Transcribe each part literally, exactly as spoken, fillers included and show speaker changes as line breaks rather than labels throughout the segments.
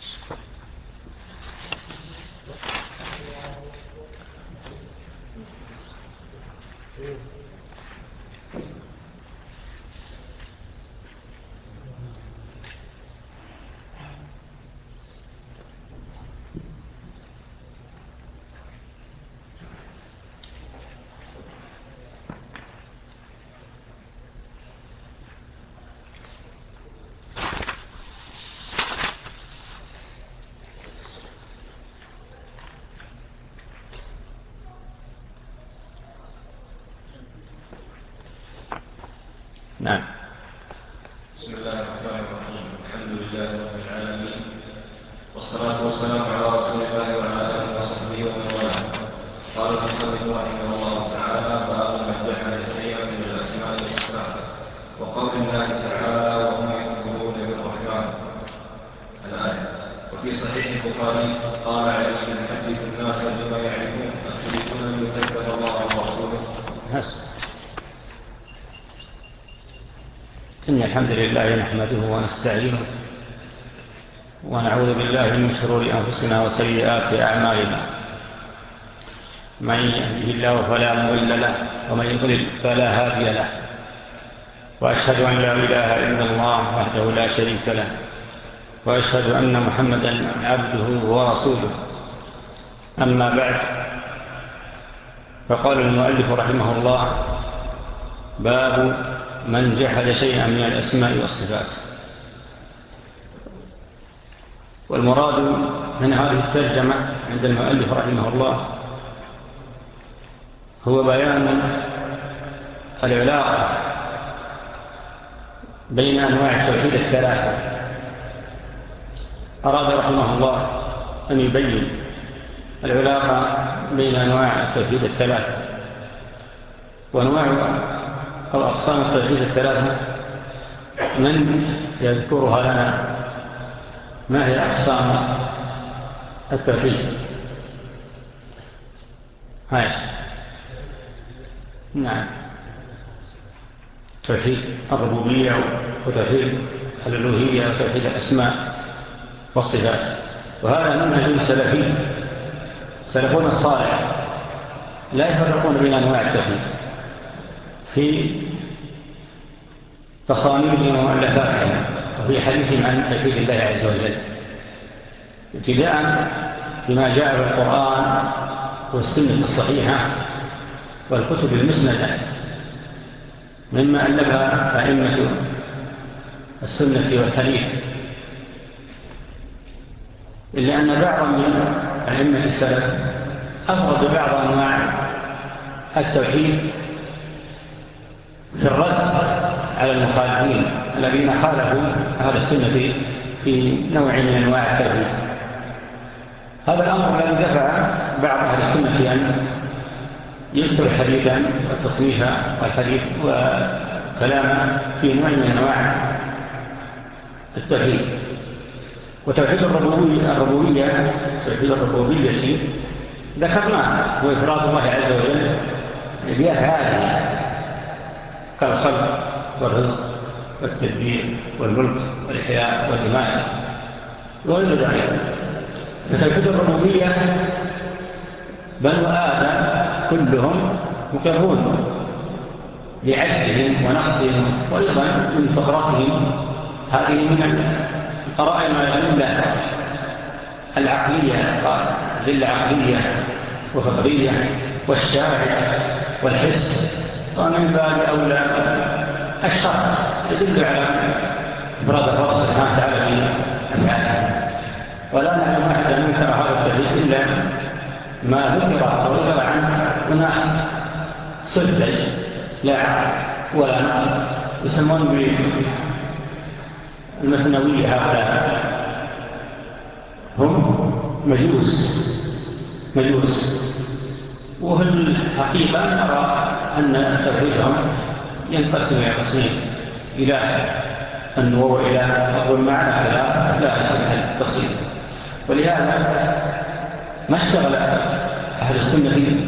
نعم.
بسم الله الرحمن الرحيم. الحمد لله رب العالمين، والصلاة والسلام على رسول الله وعلى آله وصحبه ومن والاه. قال المصنف رحمه الله تعالى: باب من جحد شيئا من الأسماء والصفات، وقول الله تعالى: وهم يكفرون بالرحمن، الآية. وفي صحيح البخاري قال علي: يحدث الناس بما يعرفون، أتريدون أن يكذب الله ورسوله؟
إن الحمد لله نحمده ونستعينه ونعوذ بالله من شرور أنفسنا وسيئات أعمالنا. من يهده الله فلا مضل له ومن يضلل فلا هادي له، وأشهد أن لا إله إلا الله وحده لا شريك له، وأشهد أن محمدا عبده ورسوله. أما بعد، فقال المؤلف رحمه الله: باب من جحد شيئا من الأسماء والصفات. والمراد من هذه الترجمة عند المؤلف رحمه الله هو بيان العلاقة بين أنواع التوحيد الثلاثة. أراد رحمه الله أن يبين العلاقة بين أنواع التوحيد الثلاثة، وأنواع أو أقسام التوحيد الثلاثة من يذكرها لنا؟ ما هي أقسام التوحيد؟ هاي نعم، توحيد الربوبية وتوحيد الألوهية وتوحيد الأسماء والصفات. وهذا منهج سلفي، سلفون الصالح لا يفرقون بين أنواع التوحيد في تصاميمهم ومؤلفاتهم وفي حديثهم عن توحيد الله عز وجل، ابتداء بما جاء في القرآن والسنة الصحيحة والكتب المسندة مما ألفها أئمة السنة والحديث، إلا أن بعضا من أئمة السلف أفرد بعض أنواع التوحيد في الرد على المخالفين الذين خالفوا أهل السنة في نوع من أنواع التوحيد. هذا الأمر الذي دفع بعض أهل السنة أن يكثر الحديث والتصنيف والحديث وكلام في نوع من أنواع التوحيد. وتوحيد الربوبية الربوبية توحيد الربوبية ذكرناه هو إفراد الله عز وجل بأفعاله كالخلق والرزق والتدبير والملك والإحياء والإماتة وغير ذلك. فتوحيد الربوبية بنو آدم كلهم مقرون بعجزهم ونقصهم وأيضا من فقرتهم. هذه من القرائن والأدلة العقلية، أدلة عقلية وفطرية والشارع والحس، ومن باب أولى الشرع يدل على إفراد الرب سبحانه وتعالى في أفعاله. ولا نعلم أحدا ينكر هذا التوحيد إلا ما ذكر أو ذكر عن أناس سذج لا عقل ولا نقل يسمون بالمثنوية. هؤلاء هم مجوس مجوس وفي الحقيقة نرى أن توحيدهم ينقسم إلى قسمين: إله النور وإله الظلمات، لا لا يصح التفصيل. ولهذا ما اشتغل أهل السنة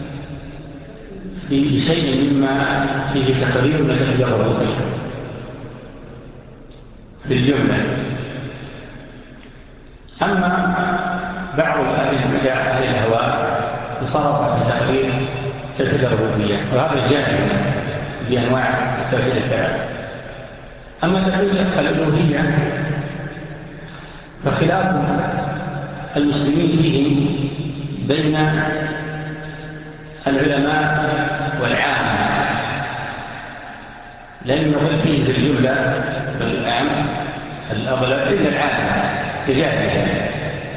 بشيء مما فيه تقرير من توحيد الربوبية بالجملة. أما بعض أهل البدع أهل الهواء يصرف في تقرير توحيد الربوبية، وهذا الجانب بأنواع التوحيد الثلاث. أما توحيد الألوهية فخلاف المسلمين فيه بين العلماء والعامة، لم يغل فيه في الجملة بالعام الأغلب إلا العامة تجاهل،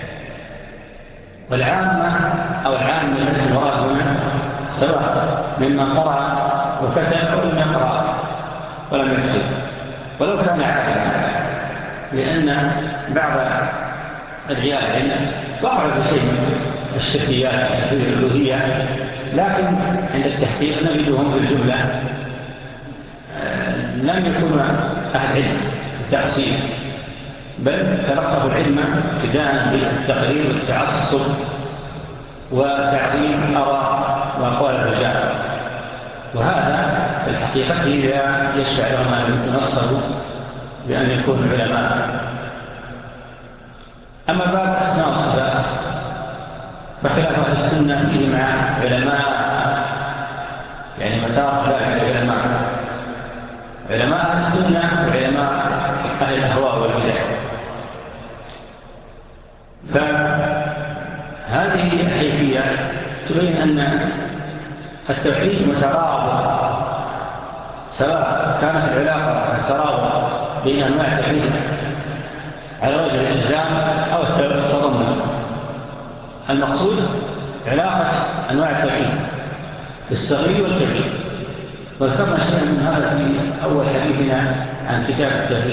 والعامة أو العامة المراد هنا سواء ممن قرأ وكتب أو لم يقرأ ولم يكتب ولو كان عالما، لأن بعض الرجال العلم وقع في شيء من الشركيات في الألوهية، لكن عند التحقيق نجدهم في الجملة لم يكونوا أهل علم بالتأصيل، بل تلقفوا العلم ابتداء بالتقرير والتعصب وتعظيم آراء وأقوال الرجال، وهذا في الحقيقة إذا يشفع لهم أن ينصروا بأن يكونوا علماء. أما باب أسماء الصفات فخلاف أهل السنة فيه مع علماء، يعني مدار ذلك العلماء علماء أهل السنة وعلماء أهل الأهواء والبدع. فهذه الحيثية تبين أن التوحيد مترابط، سواء كانت العلاقة الترابط بين أنواع التوحيد على وجه الإلزام أو التضمن. المقصود علاقة أنواع التوحيد الصغير والكبير، وذكرنا شيئا من هذا في أول حديثنا عن كتاب التوحيد.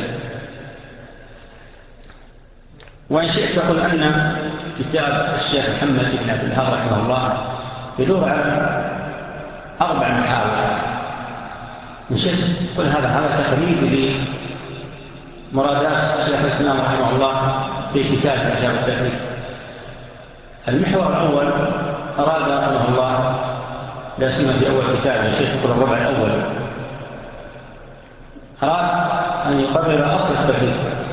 وإن شئت أقول أن كتاب الشيخ محمد بن عبد الوهاب رحمه الله يدور على أربع محاور. إن شئت قل هذا هذا تقريب لمرادات الشيخ الإسلام رحمه الله في كتاب كتاب التوحيد. المحور الأول أراد رحمه الله لا سيما في أول كتاب الشيخ يقول الربع الأول أراد أن يقرر أصل التوحيد،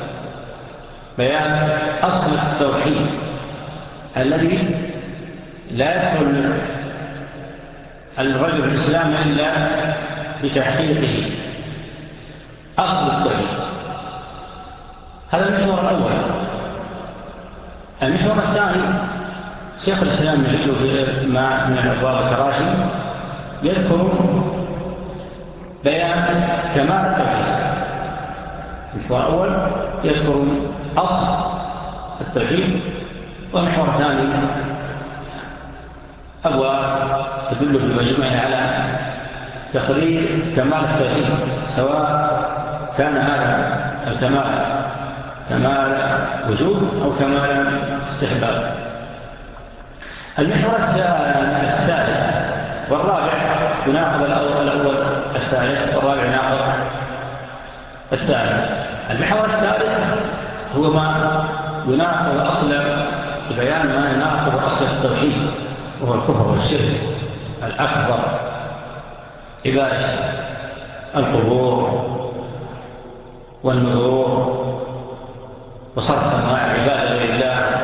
بيان أصل التوحيد الذي لا يدخل الرجل الإسلام إلا بتحقيقه، أصل التوحيد. هذا المحور الأول. المحور الثاني شيخ الإسلام يجد في ما من الأبواب الكراشي يذكر بيان كمال التوحيد. المحور الأول يذكر أصل التوحيد، والمحور الثاني أبواب تدل بالمجمع على تقرير كمال التوحيد، سواء كان هذا الكمال كمال وجود أو كمال استحباب. المحور الثالث والرابع يناقض الأول الثالث، والرابع يناقض الثالث. المحور الثالث هو ما يناقض أصل بيان ما يناقض أصل التوحيد، وهو الكفر والشرك الأكبر، عبادة القبور والنذور وصرف أنواع العبادة لله.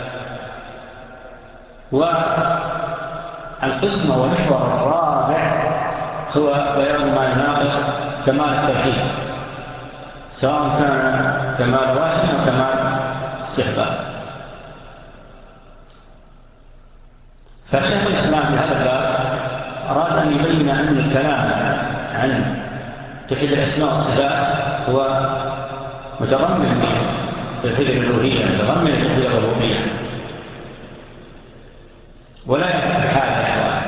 والقسم والمحور الرابع هو بيان ما يناقض كمال التوحيد، سواء كان كمال واجب أو كمال استحباب. فشيخ الإسلام في هذا الباب أراد أن يبين أن الكلام عن توحيد الأسماء والصفات هو متضمن توحيد الألوهية، متضمن توحيد الربوبية، ولا يكون بحال الأحوال،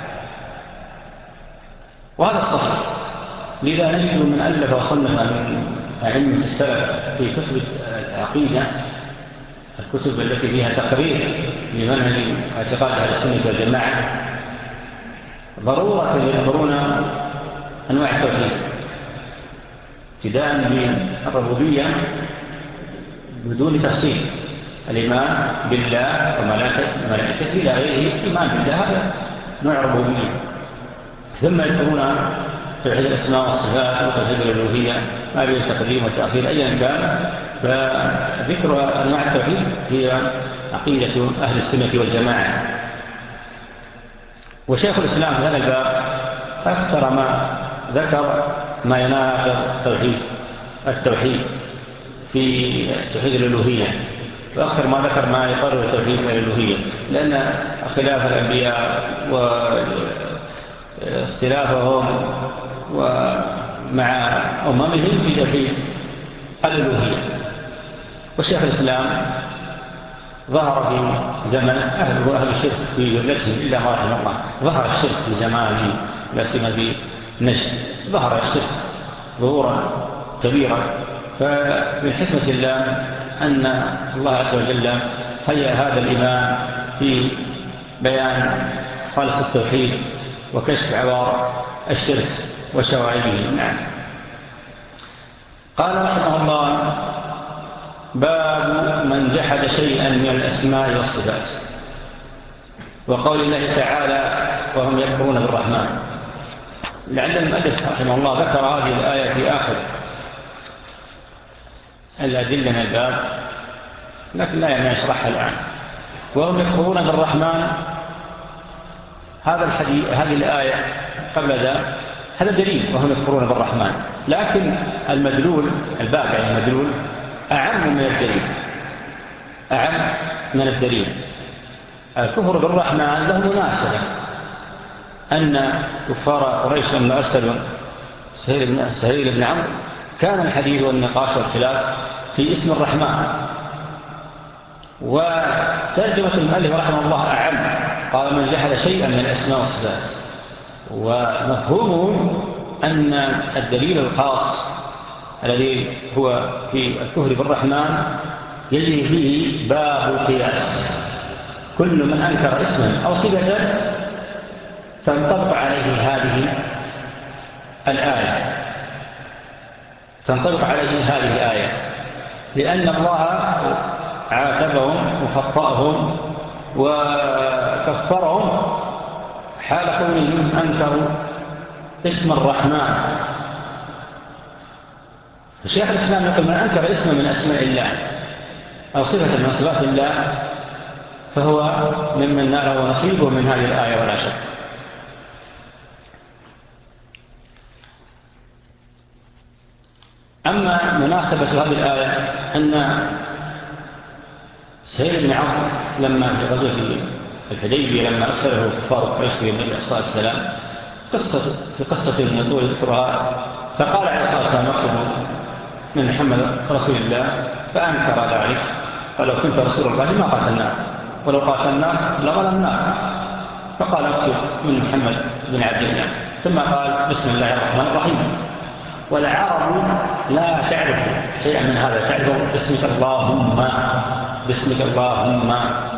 وهذا الصحيح. لذا نجد من ألف وصنف من أئمة السلف في كتب العقيدة، الكتب التي فيها تقرير لمنهج اعتقاد أهل السنة والجماعة، ضرورة يذكرون أنواع التوحيد ابتداء من الربوبية بدون تفصيل، الإيمان بالله وملائكته إلى غيره، إيمان بالله هذا نوع ربوبية. ثم يذكرون توحيد الأسماء والصفات وتوحيد الألوهية ما بين تقديم وتأخير أيا كان، فذكر أنواع التوحيد هي عقيدة أهل السنة والجماعة. وشيخ الإسلام في هذا الباب أكثر ما ذكر ما يناقض التوحيد التوحيد في توحيد الألوهية، وأكثر ما ذكر ما يقرر توحيد الألوهية، لأن اختلاف الأنبياء واختلافهم ومع أممهم في توحيد الألوهية. والشيخ الإسلام ظهر في زمن أهل وأهل الشرك في ذريتهم إلا ما رحم الله، ظهر الشرك في زمانه لا سيما في نجد، ظهر الشرك ظهورا كبيرا. فمن حكمة الله أن الله عز وجل هيأ هذا الإمام في بيان خالص التوحيد وكشف عوار الشرك وشوائبه. نعم. قال رحمه الله: باب من جحد شيئا من الأسماء والصفات. وقول الله تعالى: وهم يكفرون بالرحمن. لعل المؤلف رحمه الله ذكر هذه الآية في آخر الأدلة من الباب، لكن لا يعني أشرحها الآن. وهم يكفرون بالرحمن، هذا الحديث هذه الآية قبل ذا هذا دليل وهم يكفرون بالرحمن، لكن المدلول الباب يعني المدلول أعم من الدليل أعم من الدليل. الكفر بالرحمن له مناسبة، أن كفار قريش لما أرسلوا سهيل بن عمرو كان الحديث والنقاش والخلاف في اسم الرحمن. وترجمة المؤلف رحمه الله أعم، قال: من جحد شيئا من الأسماء والصفات. ومفهومه أن الدليل الخاص الذي هو في الكفر بالرحمن يجري فيه باب القياس. كل من أنكر اسما أو صفة تنطبق عليه هذه الآية تنطبق عليه هذه الآية لأن الله عاتبهم وخطأهم وكفرهم حال كونهم أنكروا اسم الرحمن. الشيخ الإسلام يقول: من أنكر اسم من أسماء الله أو صفة من صفات الله فهو ممن ناله نصيبه من هذه الآية ولا شك. أما مناسبة هذه الآية أن سهيل بن عمرو لما في غزوة الحديبية لما أرسله كفار قريش في النبي عليه الصلاة والسلام قصة في قصة يطول ذكرها، فقال عليه الصلاة والسلام: اكتب من محمد رسول الله، فأنكر ذلك. قال: لو كنت رسول الله ما قاتلناه، ولو قاتلناه لظلمناه. فقال: اكتب من محمد بن عبد الله. ثم قال: بسم الله الرحمن الرحيم. والعرب لا تعرف شيئا من هذا، تعرف بسمك اللهم بسمك اللهم.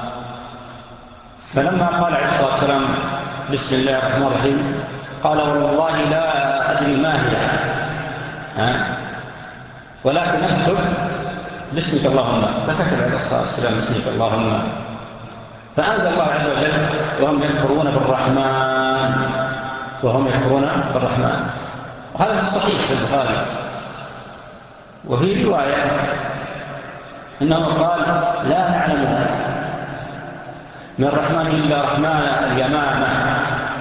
فلما قال عليه الصلاة والسلام: بسم الله الرحمن الرحيم، قال: والله لا أدري ما هي، ها؟ ولكن أكتب بسمك اللهم. فكتب عليه الصلاة والسلام: بسمك اللهم. فأنزل الله عز وجل: وهم يكفرون بالرحمن وهم يكفرون بالرحمن. وهذا الصحيح في البخاري. وفي رواية إنه قال: لا نعلم من الرحمن إلا رحمن اليمامة.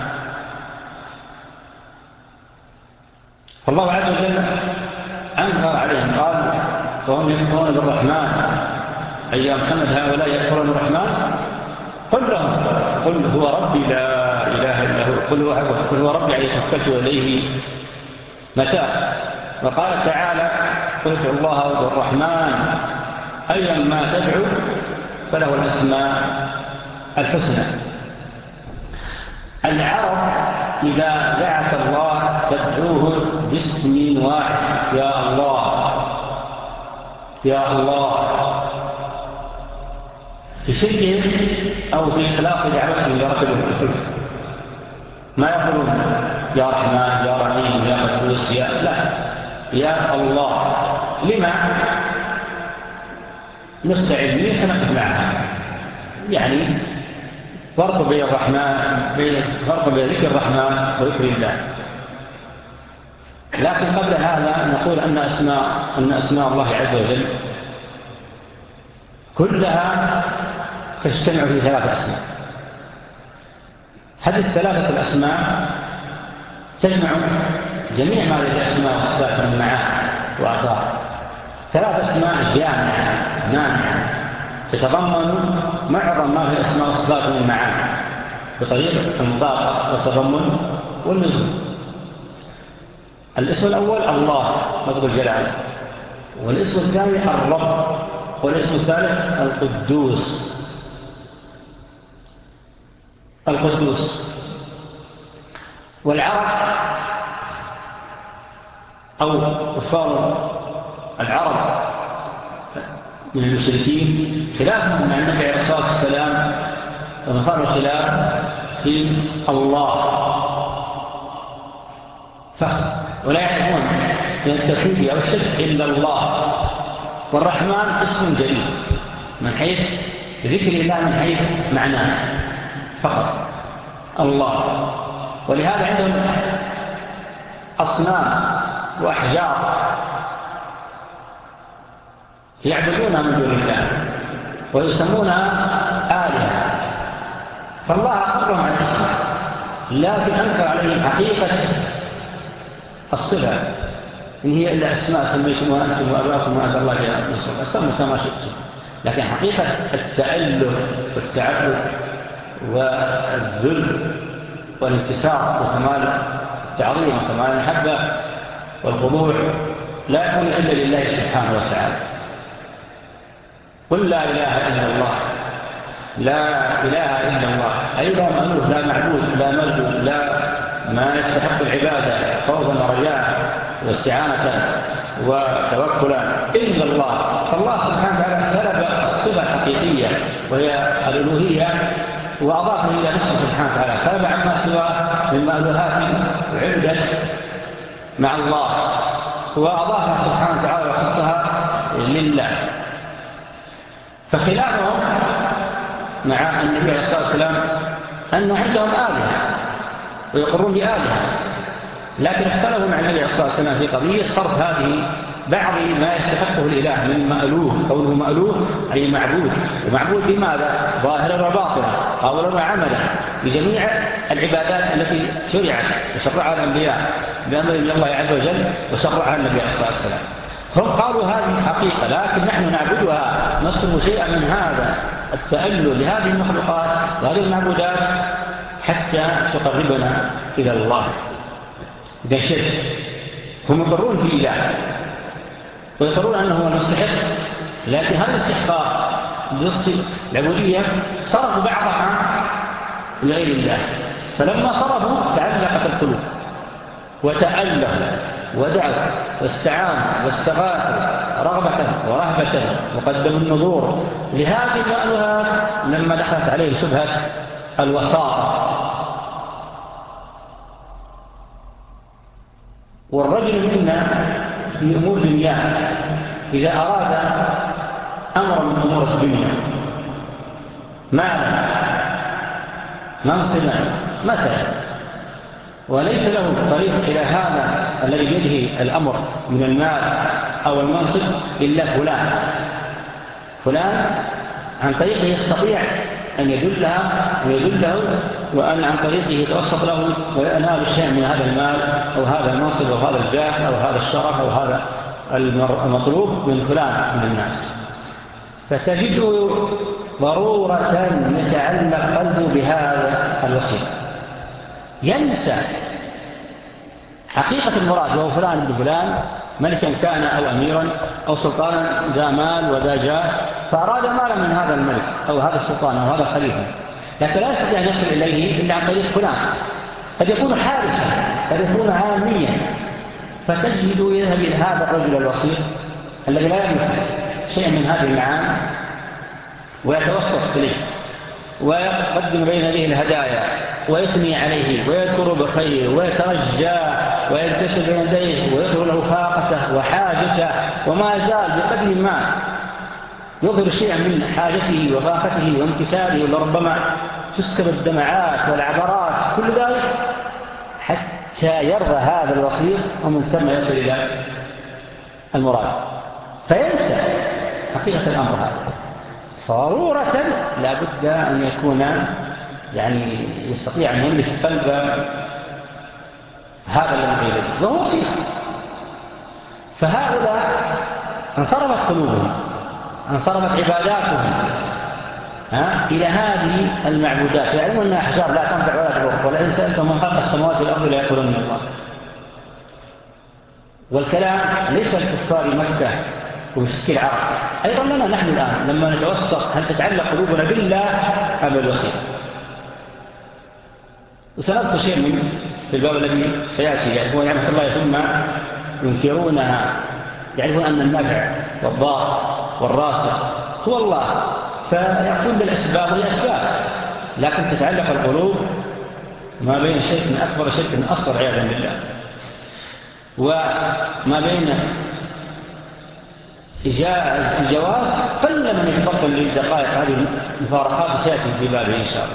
فالله عز وجل أنكر عليهم، قال: وهم يكفرون بالرحمن، أي يا محمد هؤلاء يكفرون بالرحمن. قل لهم: قل هو ربي لا إله إلا هو، قل هو, قل هو ربي عليه توكلت وإليه متاب. وقال تعالى: قل ادعوا الله وادعوا الرحمن أيا ما تدعو فله الأسماء الحسنى. العرب إذا دعت الله تدعوه باسم واحد: يا الله يا الله، في شركهم أو في إخلاق دعوتهم لرب الكل. ما يقولون يا رحمن يا رحيم يا قدوس يا لا، يا الله. لما؟ نستعد من سنقف معها، يعني فرق بين الرحمن بين فرق بين ذكر الرحمن وذكر الله. لكن قبل هذا نقول أن أسماء أن أسماء الله عز وجل كلها تجتمع في ثلاثة أسماء. هذه الثلاثة الأسماء تجمع جميع ما للأسماء والصفات من معاني وآثار. ثلاث أسماء جامعة نامعة تتضمن معظم ما في الأسماء والصفات من معاني بطريقة المطابقة والتضمن والنزول. الاسم الأول الله لفظ الجلال، والاسم الثاني الرب، والاسم الثالث القدوس. القدوس والعرب أو كفار العرب من المشركين خلافهم مع النبي عليه الصلاة والسلام ومثار الخلاف في الله فقط، ولا يعرفون من التوحيد أو الشرك إلا الله. والرحمن اسم جديد من حيث ذكر الله من حيث معناه فقط الله. ولهذا عندهم أصنام وأحجار يعبدونها من دون الله ويسمونها آلهة، فالله أقرهم عن الاسم لكن أنكر عليهم حقيقة الصفة إن هي إلا أسماء سميتمها أنتم وأباكم وأنزل الله جاء نصر أسموا كما شئتم، لكن حقيقة التأله والتعبد والذل والانكسار وكمال التعظيم وكمال المحبة والخضوع لا يكون إلا لله سبحانه وتعالى. قل لا إله إلا الله، لا إله إلا الله، أي لا مألوه لا معبود لا مرجو لا ما يستحق العبادة خوفا ورجاء واستعانة وتوكلا إلا الله. فالله سبحانه وتعالى سلب الصفة الحقيقية وهي الألوهية وأضافه إلى نفسه سبحانه وتعالى، سلب عما سواه من مألوهات عبدت مع الله وأضافها سبحانه وتعالى وخصها لله. فخلافهم مع النبي عليه الصلاة والسلام أن عندهم آلهة ويقرون بآلهة، لكن اختلفوا مع النبي عليه الصلاة والسلام في قضية صرف هذه بعض ما يستحقه الإله من مألوه، قوله مألوه أي معبود، ومعبود بماذا؟ ظاهرا وباطنا قولا وعملا بجميع العبادات التي شرعت وشرعها الأنبياء بأمر من الله عز وجل وشرعها النبي عليه الصلاة والسلام. هم قالوا هذه حقيقة لكن نحن نعبدها نصرف شيئا من هذا التألل لهذه المخلوقات وهذه المعبودات حتى تقربنا إلى الله. إذا شرك هم يقرون في إله ويقرون أنه هو المستحق، لكن هذا الاستحقاق بصف العبودية صرفوا بعضها لغير الله، فلما صرفوا تعلقت القلوب وتألهوا ودعوا واستعانوا واستغاثوا رغبة ورهبة وقدموا النذور لهذه المألوهات لما دخلت عليه شبهة الوساطة. والرجل منا في أمور دنياه إذا أراد أمر من أمور الدنيا مالا منصبا مثلا وليس له طريق إلى هذا الذي بيده الأمر من المال أو المنصب إلا فلان فلان عن طريقه يستطيع أن يدلها ويدله وأن عن طريقه يتوسط له وينال الشيء من هذا المال أو هذا المنصب أو هذا الجاه أو هذا الشرف أو هذا المطلوب من فلان من الناس. فتجد ضرورة يتعلق قلبه بهذا الوسيط ينسى حقيقة المراد وهو فلان ابن فلان ملكا كان أو أميرا أو سلطانا ذا مال وذا جاه فأراد مالا من هذا الملك أو هذا السلطان أو هذا الخليفة، لكن لا يستطيع أن يصل إليه إلا عن طريق فلان. قد يكون حارسا قد يكون عاميا، فتجد يذهب إلى هذا الرجل الوسيط الذي لا يملك شيئا من هذه المعاني ويتوسط إليه ويقدم بين يديه الهدايا ويثني عليه ويذكر بخير ويترجاه ويلتسل بين يديه ويظهر له فاقته وحاجته وما زال بقدر ما يظهر شيئا من حاجته وفاقته وانكساره ولربما تسكب الدمعات والعبرات كل ذلك حتى يرضى هذا الوسيط ومن ثم يصل إلى المراد فينسى حقيقة الأمر هذا. ضرورة لا بد أن يكون يعني يستطيع أن يملك قلب هذا الذي إليه وهو وسيط. فهؤلاء انصرفت قلوبهم، انصرفت عباداتهم ها إلى هذه المعبودات، يعلمون أنها أحجار لا تنفع ولا تضر، ولئن سألتم من خلق السماوات والأرض ليقولون الله. والكلام ليس لكفار مكة ومشركي العرب، أيضا لنا نحن الآن لما نتوسط هل تتعلق قلوبنا بالله أم بالوسيط. وسنذكر شيء من في الباب الذي سيأتي، يعرفون نعمة الله ثم ينكرونها، يعرفون أن النافع والضار والراسخ هو الله، فيقول بالأسباب والأسباب، لكن تتعلق القلوب ما بين شرك أكبر شرك أصغر عياذا بالله، وما بين الجواز قل من يتفضل للدقائق هذه المفارقات سيأتي في بابه إن شاء الله.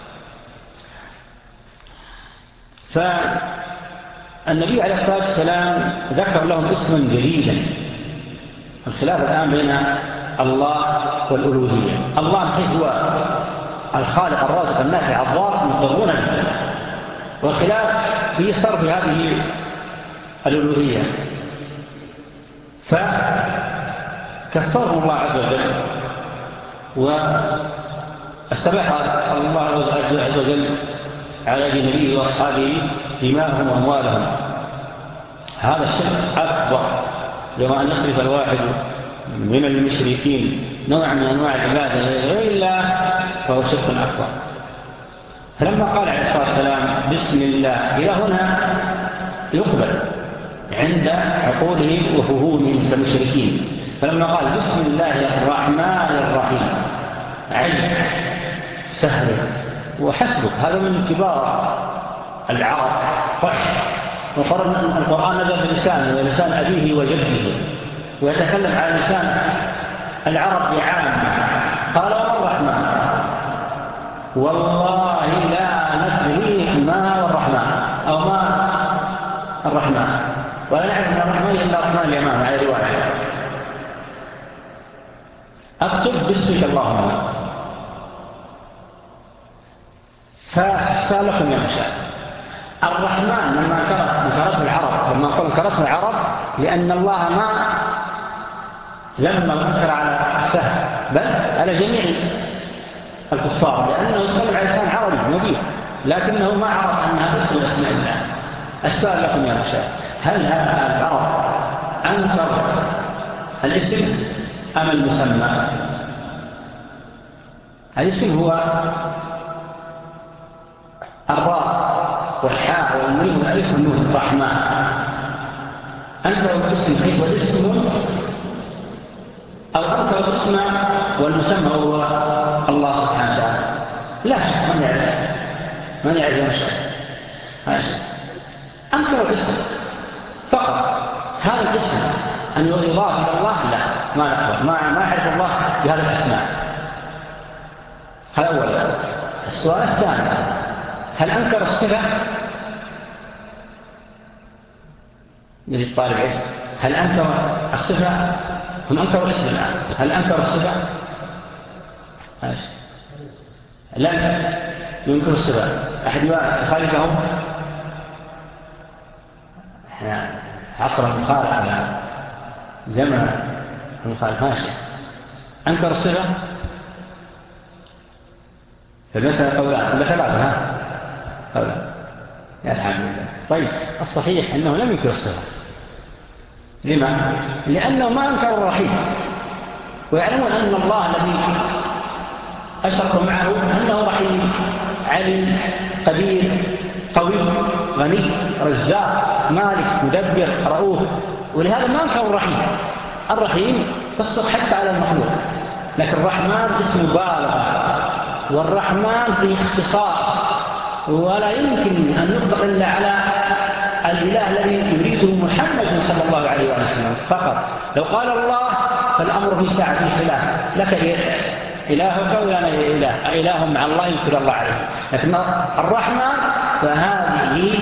فالنبي عليه الصلاة والسلام ذكر لهم اسما جديدا. الخلاف الآن بين الله والألوهية. الله من حيث هو الخالق الرازق النافع الضار مقرون به، والخلاف في صرف هذه الألوهية. فكفرهم الله عز وجل واستباح الله عز وجل على نبيه وأصحابه دماءهم وأموالهم. هذا الشرك أكبر، لما أن يصرف الواحد من المشركين نوع من أنواع العبادة غير الله فهو شرك أكبر. فلما قال عليه الصلاة والسلام بسم الله، إلى هنا يقبل عند عقولهم وفهومهم كمشركين. فلما قال بسم الله الرحمن الرحيم عين سهل وحسبك، هذا من كبار العرب صحيح. وفرض القرآن نزل بلسانه ولسان أبيه وجده، ويتكلم على لسان العرب عامة. قال الرحمن والله لا ندري ما هو الرحمن أو ما الرحمن، ولا نعرف من الرحمن إلا الرحمن اليمان على رواية. أكتب باسمك اللهم، فسألكم يا مشاهد الرحمن لما انكرته العرب، لما قال انكرته العرب لأن الله ما لما انكر على السهل بل على جميع الكفار، لأنه يتكلم على لسان عربي مبين، لكنه ما عرف أنها اسم اسماء الله. أسأل لكم يا مشاهد هل هذا العرب أنكر الاسم أم المسمى؟ الاسم هو الراء والحاء والميم والالف والنون الرحمن. أنكر الاسم حيث والاسم أو أنكر الاسم والمسمى هو الله سبحانه وتعالى. لا شك من يعرف من يعرف يا مشاهد أنكر الاسم فقط. هذا الاسم أن يضاف إلى الله لا ما نقدر ما ما يعرف الله بهذا الأسماء. هذا أولا. السؤال الثاني هل أنكر الصفة؟ يجب طالب علم هل أنكر الصفة؟ هم أنكروا الاسم الآن، هل أنكر الصفة؟ لم ينكر الصفة. أحد يخالفهم؟ احنا عصر المخالف على زمن المخالف ماشي. أنكر الصفة فالمسألة قولان ولا ثلاثة؟ ها قولان يا الحمد لله. طيب الصحيح أنه لم ينكر الصفة. لما؟ لأنه ما أنكر الرحيم، ويعلمون أن الله الذي أشركوا معه أنه رحيم عليم قدير قوي غني رزاق مالك مدبر رؤوف، ولهذا ما أنكر الرحيم. الرحيم تصدق حتى على المخلوق، لكن الرحمن اسم مبالغة، والرحمن فيه اختصاص، ولا يمكن أن نطلق إلا على الإله الذي يريده محمد صلى الله عليه وسلم فقط. لو قال الله فالأمر في ساعة في خلاف، لك إلهك ولا إله إله مع الله يذكر الله عليه. لكن الرحمن فهذه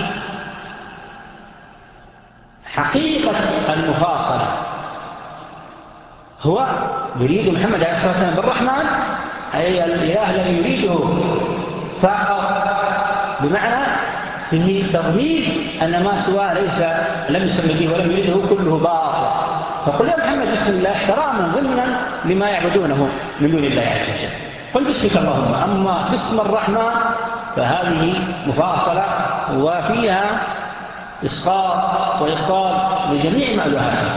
حقيقة المفاصلة، هو يريد محمد عليه الصلاة والسلام بالرحمن أي الإله لم يريده فقط، بمعنى فيه تضمين أن ما سواه ليس لم يسمى به ولم يريده كله باطل. فقل يا محمد بسم الله احتراما ضمنا لما يعبدونه من دون الله عز وجل. قل باسمك اللهم. أما باسم الرحمن فهذه مفاصلة وفيها إسقاط وإبطال لجميع مألوهاته.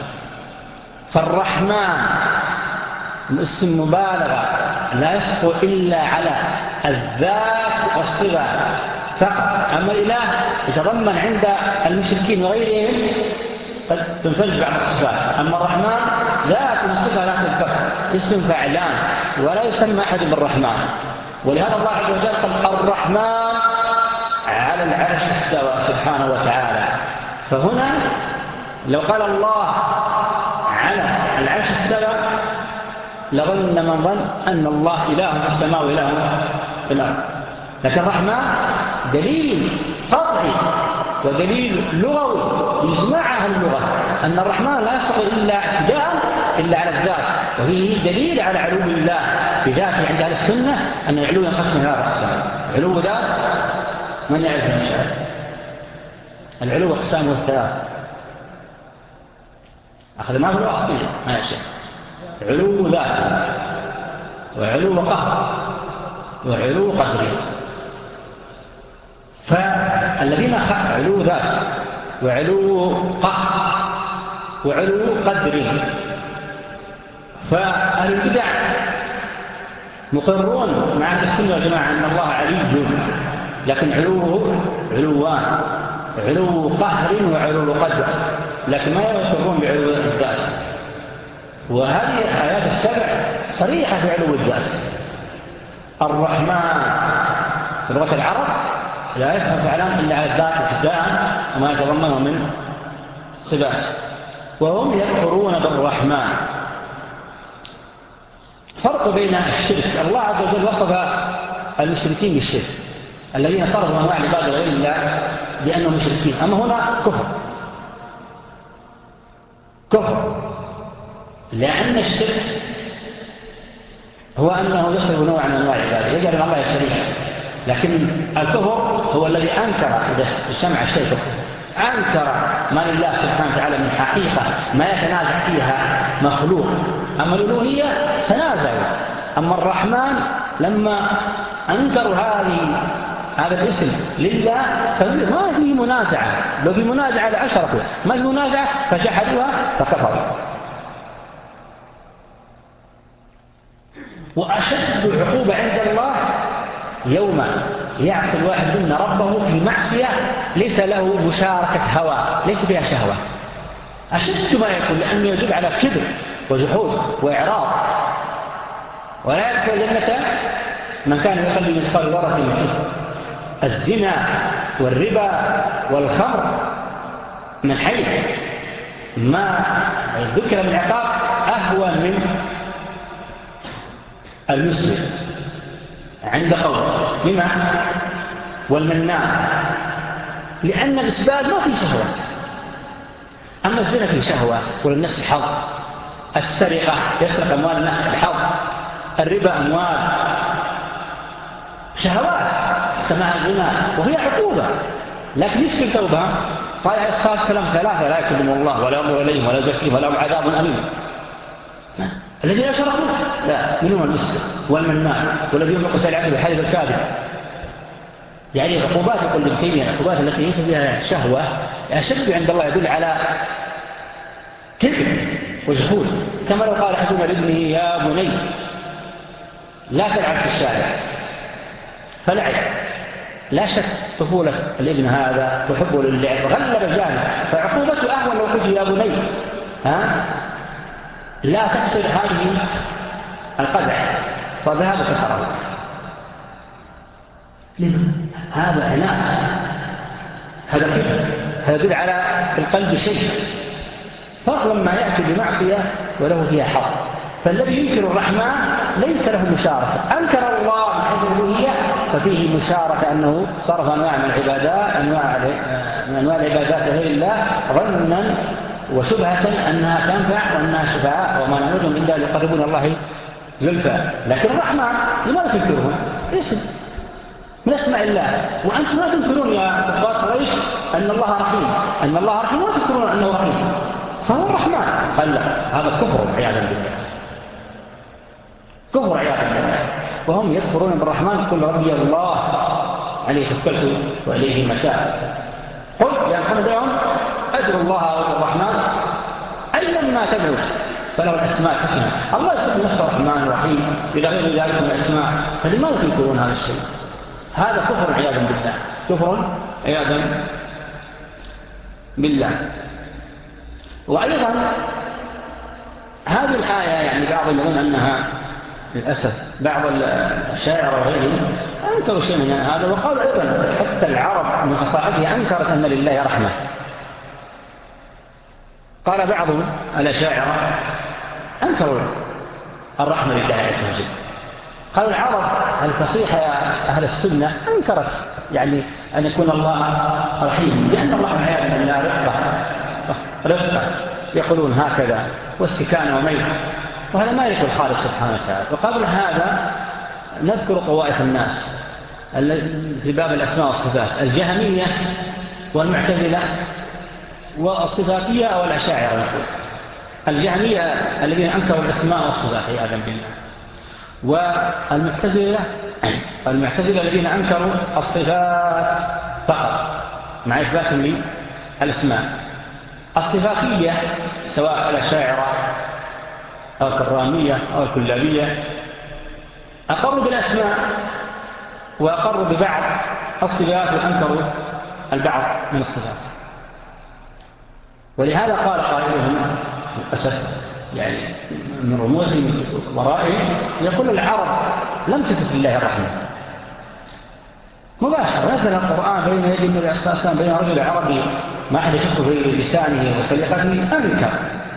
فالرحمن اسم مبالغة لا يسقط إلا على الذات والصفة فقط. أما الإله يتضمن عند المشركين وغيرهم قد تنفرد بعض الصفات. أما الرحمن ذات الصفة لا تنفرد، اسم فعلان ولا يسمى أحد بالرحمن. ولهذا الله عز وجل قال الرحمن على العرش استوى سبحانه وتعالى. فهنا لو قال الله على العرش استوى لظن من ظن أن الله إله في السماء وإله في الأرض. لكن الرحمن دليل قطعي ودليل لغوي يجمعها اللغة أن الرحمن لا يستطيع إلا اعتداء إلا على الذات، وفيه دليل على علو الله بذاته عند أهل السنة أن العلو ينقسم إلى أقسام. علو ذات من يعرف إن شاء الله. العلو أقسامه الثلاث أخذ ما هو الأصلي ما يشاء. علو ذات وعلو قهر وعلو قدري. فالذين علو ذات وعلو قهر وعلو قدري، فأهل البدع مقرون مع أهل السنة والجماعة أن الله علي، لكن علوه علوان، علو قهر وعلو قدر، لكن ما يقرون بعلو الذات. وهذه الآيات السبع صريحة في علو الذات. الرحمن في لغة العرب لا يفهم فعلا إلا على الذات ابتداء وما يتضمنه من صفات، وهم يكفرون بالرحمن. فرق بين الشرك، الله عز وجل وصف المشركين بالشرك الذين صرفوا أنواع العبادة غير الله بأنهم مشركين، أما هنا كفر كفر لأن الشرك هو أنه يصرف نوع من أنواع العبادة يجعل الله شريك. لكن الكفر هو الذي أنكر، إذا اجتمع الشيء أنكر ما لله سبحانه وتعالى من حقيقة ما يتنازع فيها مخلوق. أما الألوهية تنازعوا. أما الرحمن لما أنكروا هذه هذا الاسم لله فما فيه منازعة، لو في منازعة لأشركوا، ما في منازعة فجحدوها فكفروا. وأشد العقوبة عند الله يوم يعصي الواحد منا ربه في معصية ليس له مشاركة هوى، ليس فيها شهوة، أشد ما يكون، لأنه يدل على كبر وجحود وإعراض. ولا يدخل الجنة من كان يقلب مثقال ذرة من كبر. الزنا والربا والخمر من حيث ما ذكر من عقاب أهون من المسلم عند قول بما والمنان، لأن الإسباب ما في شهوة. أما الزنا في شهوة وللنفس الحظ، السرقة يسرق أموال الناس الحظ، الربا أموال شهوات سماع الزنا وهي عقوبة. لكن يسكن توبة قال عليه الصلاة والسلام ثلاثة لا يكلم الله ولا ينظر إليهم ولا يزكيهم ولا عذاب أليم. الذين أشركوا لا منهم المسلم والمنان والذي يملك سلعته بالحلف الكاذب. يعني عقوبات يقول ابن تيمية العقوبات التي ليس فيها شهوة أشد عند الله، يدل على كبر وجحود. كما لو قال أحدنا لابنه يا بني لا تلعب في الشارع فلعب. لا شك طفولة الابن هذا وحبه للعب غلب الجانب، فعقوبته أهون لو قلت يا بني ها لا تكسر هذه القدح فذهب كسره. هذا عناد، هذا كبر، هذا يدل على القلب شيء. فرق لما يأتي بمعصية وله فيها حظ. فالذي ينكر الرحمن ليس له مشاركة. أنكر الله من حيث الألوهية ففيه مشاركة أنه صرف أنواع من العبادات أنواع من أنواع العبادات غير الله ظنا وشبهة أنها تنفع وأنها شفاعة وما نعودهم إلا ليقربون الله زلفى، لكن الرحمن لماذا تنكرون؟ اسم من اسماء الله، وأنتم لا تنكرون يا كفار قريش أن الله رحيم، أن الله رحيم ولا تنكرون أنه رحيم، فهو الرحمن. قال لا، هذا كفر عياذا بالله، كفر عياذا بالله، وهم يكفرون بالرحمن. قل ربي الله عليه توكلت وإليه متاب. قل يا محمد يوم أدعو الله أو الرحمن أيما تدعو فله الأسماء الحسنى. الله يسمي نفسه الرحمن الرحيم إلى غير ذلك من الأسماء، فلماذا تنكرون هذا الشيء؟ هذا كفر عياذا بالله، كفر عياذا بالله. وأيضا هذه الآية يعني بعضهم يقول أنها للأسف بعض الشاعر وغيرهم أنكروا شيء من هذا، وقالوا أيضا حتى العرب من فصاحتها أنكرت أن لله رحمة. قال بعض الأشاعرة أنكروا الرحمة لله عز وجل، قالوا العرب الفصيحة أهل السنة أنكرت يعني أن يكون الله رحيم، لأن الله عياذا بالله رفقة رفقة يقولون هكذا واستكان وميل، وهذا ما يكون الخالق سبحانه وتعالى. وقبل هذا نذكر طوائف الناس في باب الأسماء والصفات: الجهمية والمعتزلة والصفاتية أو الأشاعرة. نقول الجهمية الذين أنكروا الأسماء والصفات عياذا بالله، والمعتزلة المعتزلة الذين أنكروا الصفات فقط مع إثباتهم للأسماء. الصفاتية سواء الأشاعرة أو الكرامية أو الكلابية أقروا بالأسماء وأقروا ببعض الصفات وأنكروا البعض من الصفات. ولهذا قال قائلهم للأسف يعني من رموزهم ورائهم يقول العرب لم تكف لله الرحمة مباشرة. نزل القرآن بين يدي النبي صلى الله عليه وسلم بين رجل عربي ما أحد يكف في لسانه وسلقته أنكر،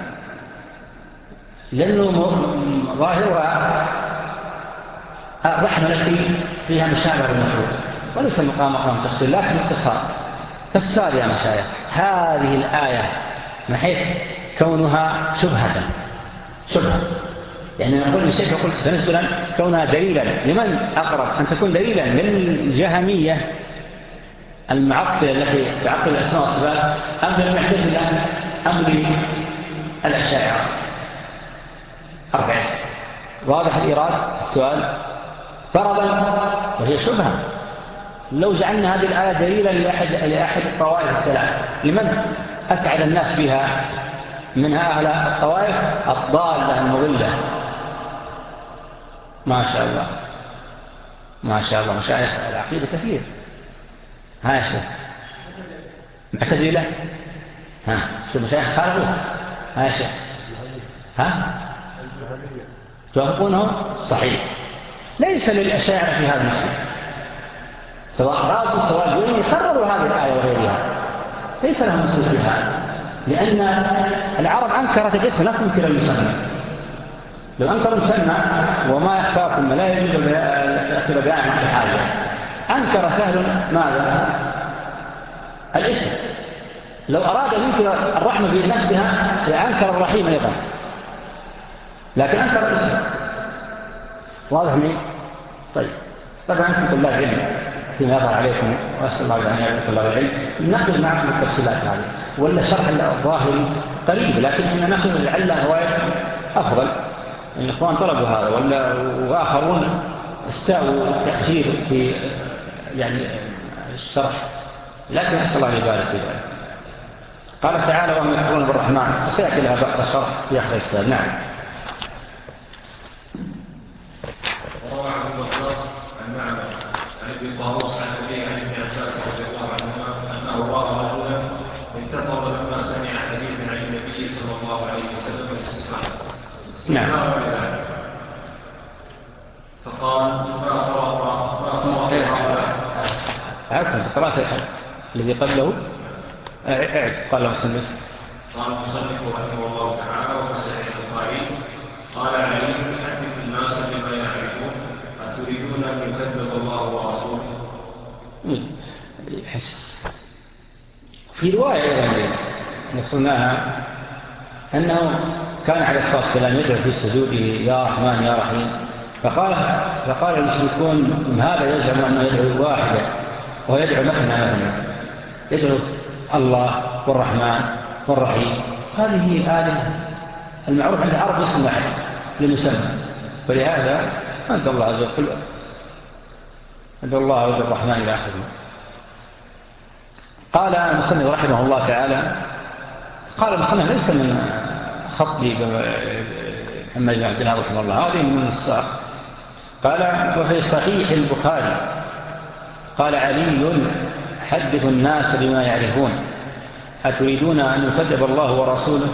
لأنه ظاهرها الرحمة التي فيها مشابه بالمخلوق، وليس المقام مقام تفسير لكن اختصار. فالسؤال يا مشايخ، هذه الآية من حيث كونها شبهة شبهة يعني نقول الشيخ قلت تنزلا كونها دليلا، لمن أقرب أن تكون دليلا للجهمية المعطلة التي تعطل الأسماء والصفات أم للمعتزلة أم للأشاعرة؟ أربعة. واضح الإيراد السؤال فرضا وهي شبهة. لو جعلنا هذه الآية دليلا لأحد, لأحد الطوائف الثلاث، لمن أسعد الناس بها منها أهل الطوائف الضالة المضلة؟ ما شاء الله ما شاء الله مشايخ العقيدة كثير. ها يا شيخ معتزلة، ها شو مشايخ خالفوا؟ ها يا شيخ ها توافقونه؟ صحيح. ليس للأشاعرة في هذا النص، سواء رازي سواء جويني يقرروا هذه الآية وغيرها، ليس لهم نص في هذا، لأن العرب أنكرت الاسم لا تنكر المسمى. لو أنكروا المسمى وما يخفاكم لا يجوز التأثير بيان عن حاجة، أنكر سهل ماذا؟ الاسم. لو أراد أن ينكر الرحمة بنفسها لأنكر الرحيم أيضا، لكن أنكر الاسم. واضح مني؟ طيب طبعا أنتم طلاب علم فيما يظهر عليكم، وأسأل الله أن يعلم طلاب العلم نأخذ معكم التفصيلات هذه، ولا شرح الظاهري قريب، لكن إن نأخذ لعل هواية أفضل. الإخوان طلبوا هذا ولا وآخرون استاءوا تأخير في يعني الشرح، لكن أسأل الله يبارك في ذلك. قال تعالى وهم يكفرون بالرحمن، فسيأتي لها بعض الشرح في آخر الكتاب. نعم.
وروى عن البصار عن معمر عن ابن طاووس عن أبيه عن ابن عباس رضي الله عنهما أنه رأى رجلا انتظر لما سمع حديثا عن النبي صلى الله عليه وسلم الاستسقاء.
نعم.
فقال ما فرق ما فرق هؤلاء.
عفوا قرأت الذي قبله اعد. قال المصنف
قال المصنف رحمه الله تعالى وفي صحيح البخاري قال علي يحدث الناس بما يعرفون أتريدون أن يكذب الله ورسوله؟
حسن. في رواية يعني نصرناها أنه كان عليه الصلاة والسلام يدعو في سجوده يا رحمن يا رحيم، فقال, فقال المشركون هذا يزعم أنه يدعو واحدا وهو يدعو مثنى مثنى، يدعو الله والرحمن والرحيم. هذه آلهة المعروف عند العرب اسم واحد لمسمى، فلهذا أنزل الله عز وجل أدعو الله وأدعو الرحمن إلى آخره. قال المصنف رحمه الله تعالى، قال المصنف ليس من خطي محمد بن عبد الله رحمه الله، هذه من الصح. قال وفي صحيح البخاري قال علي حدث الناس بما يعرفون أتريدون أن يكذب الله ورسوله.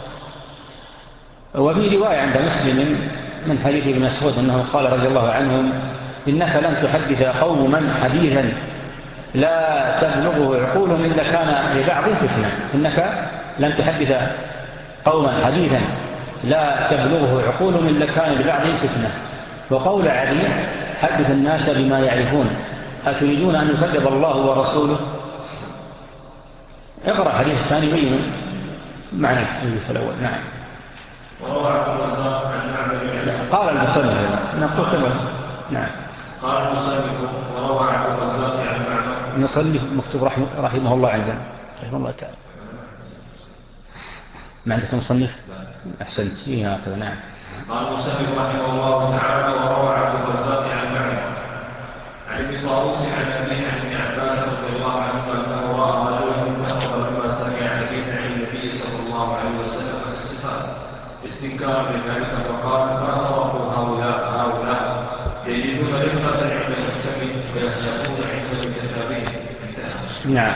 وفي رواية عند مسلم من حديث ابن مسعود أنه قال رضي الله عنهم إنك لن تحدث قوما حديثا لا تبلغه عقولهم إلا كان لبعض فتنة. إنك لن تحدث قوما حديثا لا تبلغه عقولهم إلا كان لبعض فتنة. وقول علي حدث الناس بما يعرفون أتريدون أن يكذب الله ورسوله. اقرأ حديث الثاني بين معنى الحديث الأول. نعم. قال المصنف نقول كما نعم.
قال المصنف وروى عبد الرزاق عن معمر.
نصلي مكتوب رحمه, رحمه الله عندنا رحمه الله تعالى. ما عندك مصنف؟ أحسنت فيه هكذا. نعم.
قال المصنف رحمه الله تعالى وروى عبد الرزاق عن معمر عن ابن طاووس عن أبيه عن ابن عباس رضي الله عنه أنه رأى رجلا أخبر لما سمع حديث عن النبي صلى الله عليه وسلم في الصفات استنكارا لذلك فقال ما فرقوا هؤلاء هؤلاء يجدون رفقة عند المسلمين ويهزقون عند الكتابين.
نعم.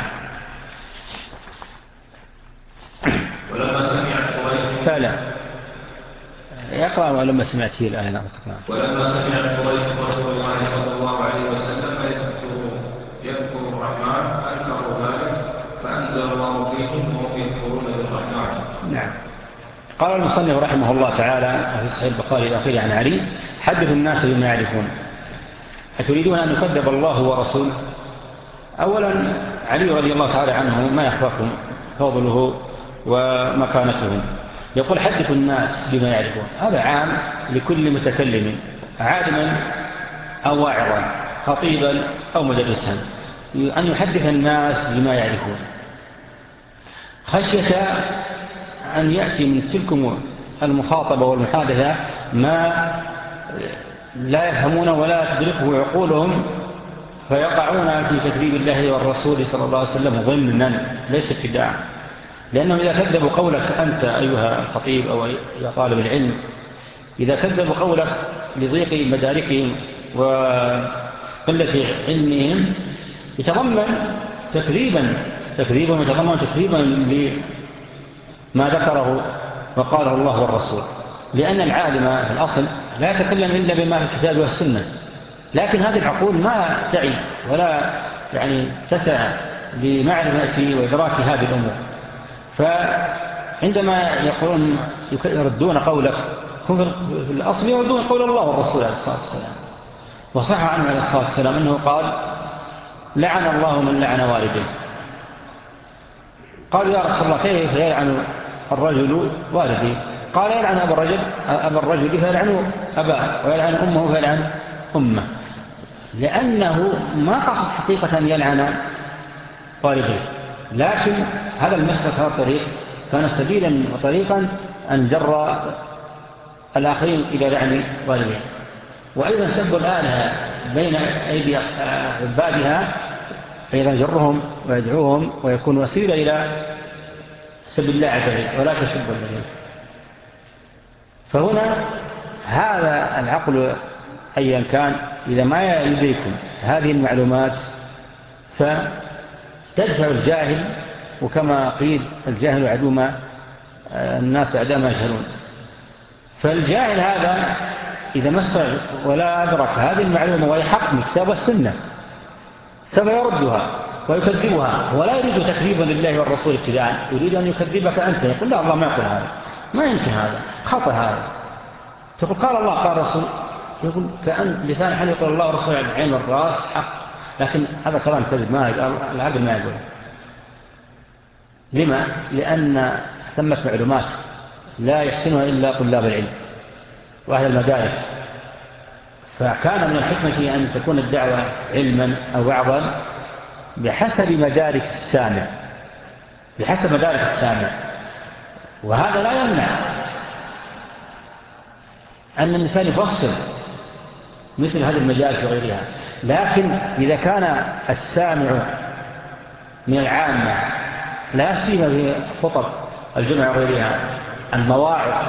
ولما سمعت قريش
فعلا يقرأ ولما سمعت هي الآية. نعم.
ولما سمعت قريش رسول الله صلى الله عليه وسلم يذكر الرحمن أنكروا ذلك فأنزل الله فيهم وهم يكفرون بالرحمن.
نعم. قال المصنف رحمه الله تعالى في صحيح البخاري الأخير عن علي حدث الناس بما يعرفون أتريدون أن يكذب الله ورسوله. أولا علي رضي الله تعالى عنه ما يخفاكم فضله ومكانته، يقول حدث الناس بما يعرفون. هذا عام لكل متكلم عالما أو واعظا خطيبا أو مدرسا أن يحدث الناس بما يعرفون، خشية أن يأتي من تلكم المخاطبة والمحادثة ما لا يفهمون ولا تدركه عقولهم فيقعون في تكذيب الله والرسول صلى الله عليه وسلم ضمنا ليس ابتداعا. لأنهم إذا كذبوا قولك أنت أيها الخطيب أو يا طالب العلم، إذا كذبوا قولك لضيق مداركهم وقلة علمهم يتضمن تكذيبا تكذيبا يتضمن تكذيبا لما ذكره وقاله الله والرسول. لأن العالم في الأصل لا يتكلم إلا بما في الكتاب والسنة، لكن هذه العقول ما تعي ولا يعني تسع لمعرفة وإدراك هذه الأمور. فعندما يقولون يردون قولك هم في الأصل يردون قول الله والرسول عليه الصلاة والسلام. وصح عنه عليه الصلاة والسلام أنه قال لعن الله من لعن والده. قال يا رسول الله كيف يلعن الرجل والده؟ قال يلعن أبا الرجل أبا الرجل فيلعن أباه ويلعن أمه فيلعن أمه، لأنه ما قصد حقيقة أن يلعن والده، لكن هذا المسلك هذا الطريق كان سبيلا وطريقا أن جر الآخرين إلى لعن والده. وأيضا سب الآلهة بين أيدي عبادها أيضا جرهم ويدعوهم ويكون وسيلة إلى سب الله عز وجل ولا تسب الذين. فهنا هذا العقل أيا كان إذا ما يدركم هذه المعلومات فتدفع الجاهل، وكما قيل الجاهل عدو ما الناس أعداء ما يجهلون. فالجاهل هذا إذا مس ولا أدرك هذه المعلومة وهي حق من كتاب السنة سوف يردها ويكذبها، ولا يريد تكذيبا لله والرسول ابتداء، يريد أن يكذبك أنت. يقول لا الله ما يقول هذا، ما يمكن هذا، خطأ هذا. تقول قال الله قال رسول، يقول كأن لسان حال يقول الله ورسول على العين والرأس حق، لكن هذا كلام كذب ما العقل ما يقول. لما؟ لأن ثمت معلومات لا يحسنها إلا طلاب العلم وأهل المدارس. فكان من الحكمة أن تكون الدعوة علما أو وعظا بحسب مدارك السامع، بحسب مدارك السامع. وهذا لا يمنع أن الإنسان يفصل مثل هذه المجالس وغيرها، لكن إذا كان السامع من العامة لا سيما في خطب الجمعة وغيرها المواعظ،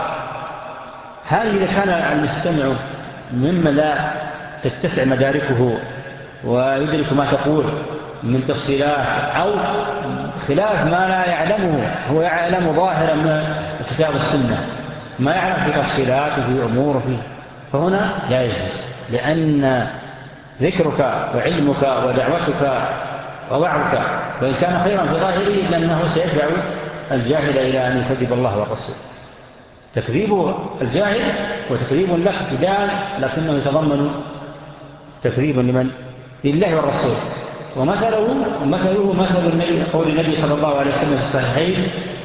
هل إذا كان المستمع مما لا تتسع مداركه ويدرك ما تقول من تفصيلات أو خلاف ما لا يعلمه، هو يعلم ظاهرا من كتاب السنة ما يعلم في تفصيلات وفي أمور وفي، فهنا لا يجوز، لأن ذكرك وعلمك ودعوتك ووعظك وإن كان خيرا في ظاهره لأنه سيدفع الجاهل إلى أن يكذب الله والرسول. تكذيب الجاهل وتكذيب لك ابتداء، لكنه يتضمن تكذيب لمن؟ لله والرسول. ومثله مثله مثل النبي، قول النبي صلى الله عليه وسلم في الصحيحين،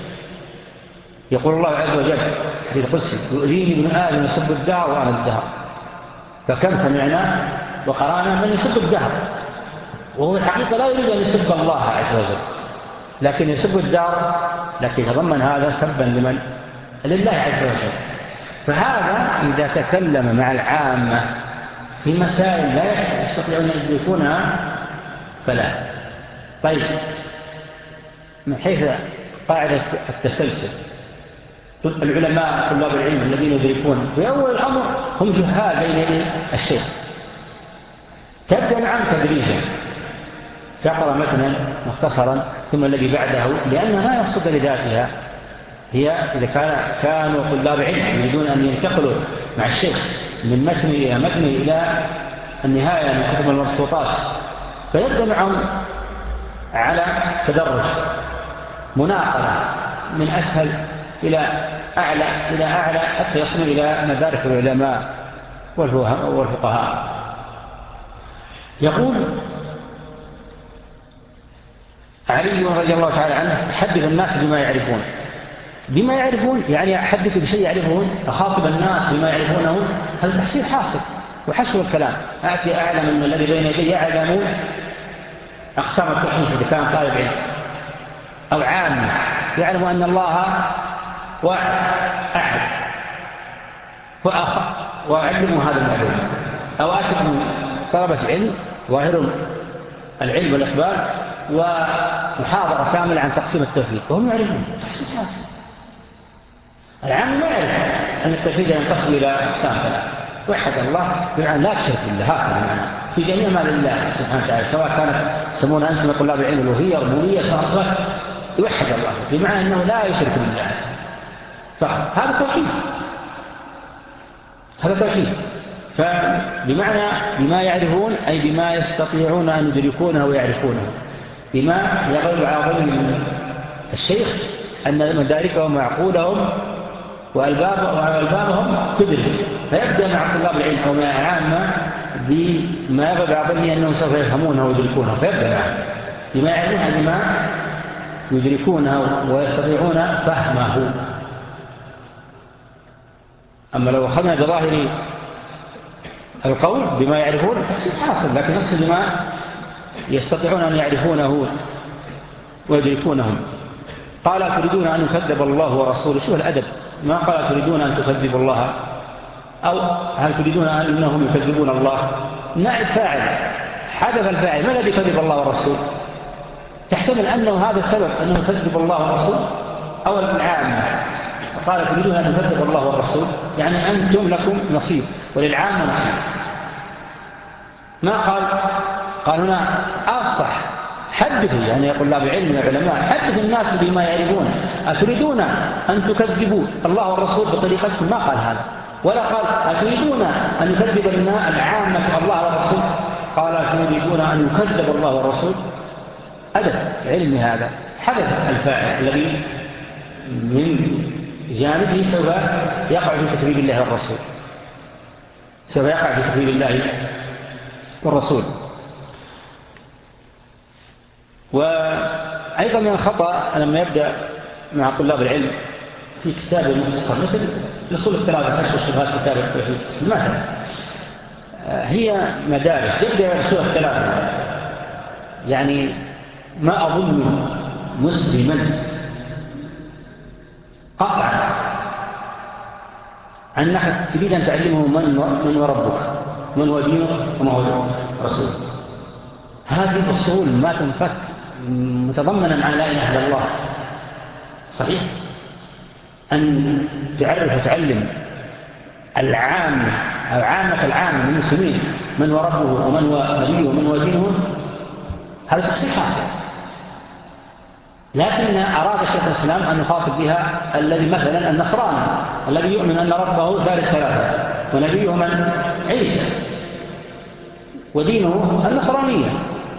يقول الله عز وجل في القدس: يؤذيني ابن آدم يسب الدهر وأنا الدهر. فكم سمعنا وقرانا من يسب الدهر، وهو الحقيقة لا يريد أن يسب الله عز وجل، لكن يسب الدهر، لكن يتضمن هذا سبا لمن؟ لله عز وجل. فهذا إذا تكلم مع العامة في مسائل لا يستطيعون أن يدركونها فلا. طيب، من حيث قاعدة التسلسل، العلماء طلاب العلم الذين يدركون في أول الأمر هم جهال بين يدي الشيخ، تبدأ معهم تدريجا، تقرأ مثلا مختصرا ثم الذي بعده، لأنها لا يقصد لذاتها، هي إذا كان كانوا طلاب علم يريدون أن ينتقلوا مع الشيخ من متن إلى متن إلى النهاية من كتب المبسوطات، فيبدأ معهم على تدرج، مناقلة من أسهل إلى أعلى إلى أعلى حتى يصل إلى مدارك العلماء والفقهاء. يقول علي رضي الله تعالى عنه: حدث الناس بما يعرفون. بما يعرفون يعني أحدث بشيء يعرفون، أخاطب الناس بما يعرفونه، هذا تحصيل حاصل وحشو الكلام. أأتي أعلم من الذي بين يدي يعلمون أقسام التوحيد إذا كان طالب علم، أو عام يعلم أن الله واحد أحد وآخر وأعلموا هذا المعلوم، أو أتوا طلبة علم ظاهر العلم والإخبار ومحاضرة كاملة عن تقسيم التوحيد وهم يعرفون تحصيل حاصل. العام ما يعرف أن التوحيد ينقسم إلى أقسام ثلاثة: وحد الله بمعنى لا تشرك بالله، هكذا معنى في جميع ما لله سبحانه وتعالى، سواء كانت يسمونها أنتم طلاب العلم الألوهية ربوبية صلاة، يوحد الله بمعنى أنه لا يشرك بالله فقط، هذا توحيد، هذا توحيد. فبمعنى بما يعرفون أي بما يستطيعون أن يدركونه ويعرفونه، بما يغلب على ظن الشيخ أن مداركهم وعقولهم وألبابهم تدرك، فيبدأ مع طلاب العلم أو مع العامة بما يغلب على ظنه أنهم سوف يفهمونه ويدركونه، فيبدأ معه بما يعرفون بما يدركونه ويستطيعون فهمه. أما لو أخذنا بظاهر القول بما يعرفون تحصيل حاصل، لكن نقصد بما يستطيعون أن يعرفونه ويدركونهم. قال: تريدون أن يكذب الله ورسوله. شوف الأدب، ما قال تريدون أن تكذبوا الله، أو هل تريدون أنهم يكذبون الله. نائب فاعل، حدث الفاعل، ما الذي يكذب الله والرسول؟ تحتمل أنه هذا السبب أنه يكذب الله والرسول، أو العامة. قال: تريدون أن يكذب الله والرسول، يعني أنتم لكم نصيب وللعامة نصيب. ما قال قال هنا أفصح: حدثوا، يعني يقول الله بعلم العلماء، حدثوا الناس بما يعرفون. أتريدون أن تكذبوا الله والرسول بطريقتكم؟ ما قال هذا، ولا قال أتريدون أن يكذب العامة الله والرسول، قال تريدون أن يكذب الله والرسول. أدب علم هذا، حدث الفاعل الذي من جانبه سوف يقع في تكذيب الله والرسول، سوف يقع في تكذيب الله والرسول. وأيضا من الخطأ لما يبدأ مع طلاب العلم في كتاب مختصر مثل الأصول الثلاثة كشف الشبهات كتاب التوحيد مثلا، هي مدارس يبدأ الأصول الثلاثة. يعني ما أظن مسلما قطعا أنك تريد أن تعلمه من من هو ربك، من هو دينه، وما هو رسوله. هذه الأصول ما تنفك متضمنا عن لا إله إلا الله. صحيح أن تعرف وتعلم العام أو عامة العام من المسلمين من هو ربه ومن هو نبيه ومن هو دينه، هذا تصحيح حاصل. لكن أراد شيخ الإسلام أن يخاطب بها الذي مثلا النصراني الذي يؤمن أن ربه ثالث ثلاثة ونبيه من عيسى ودينه النصرانية.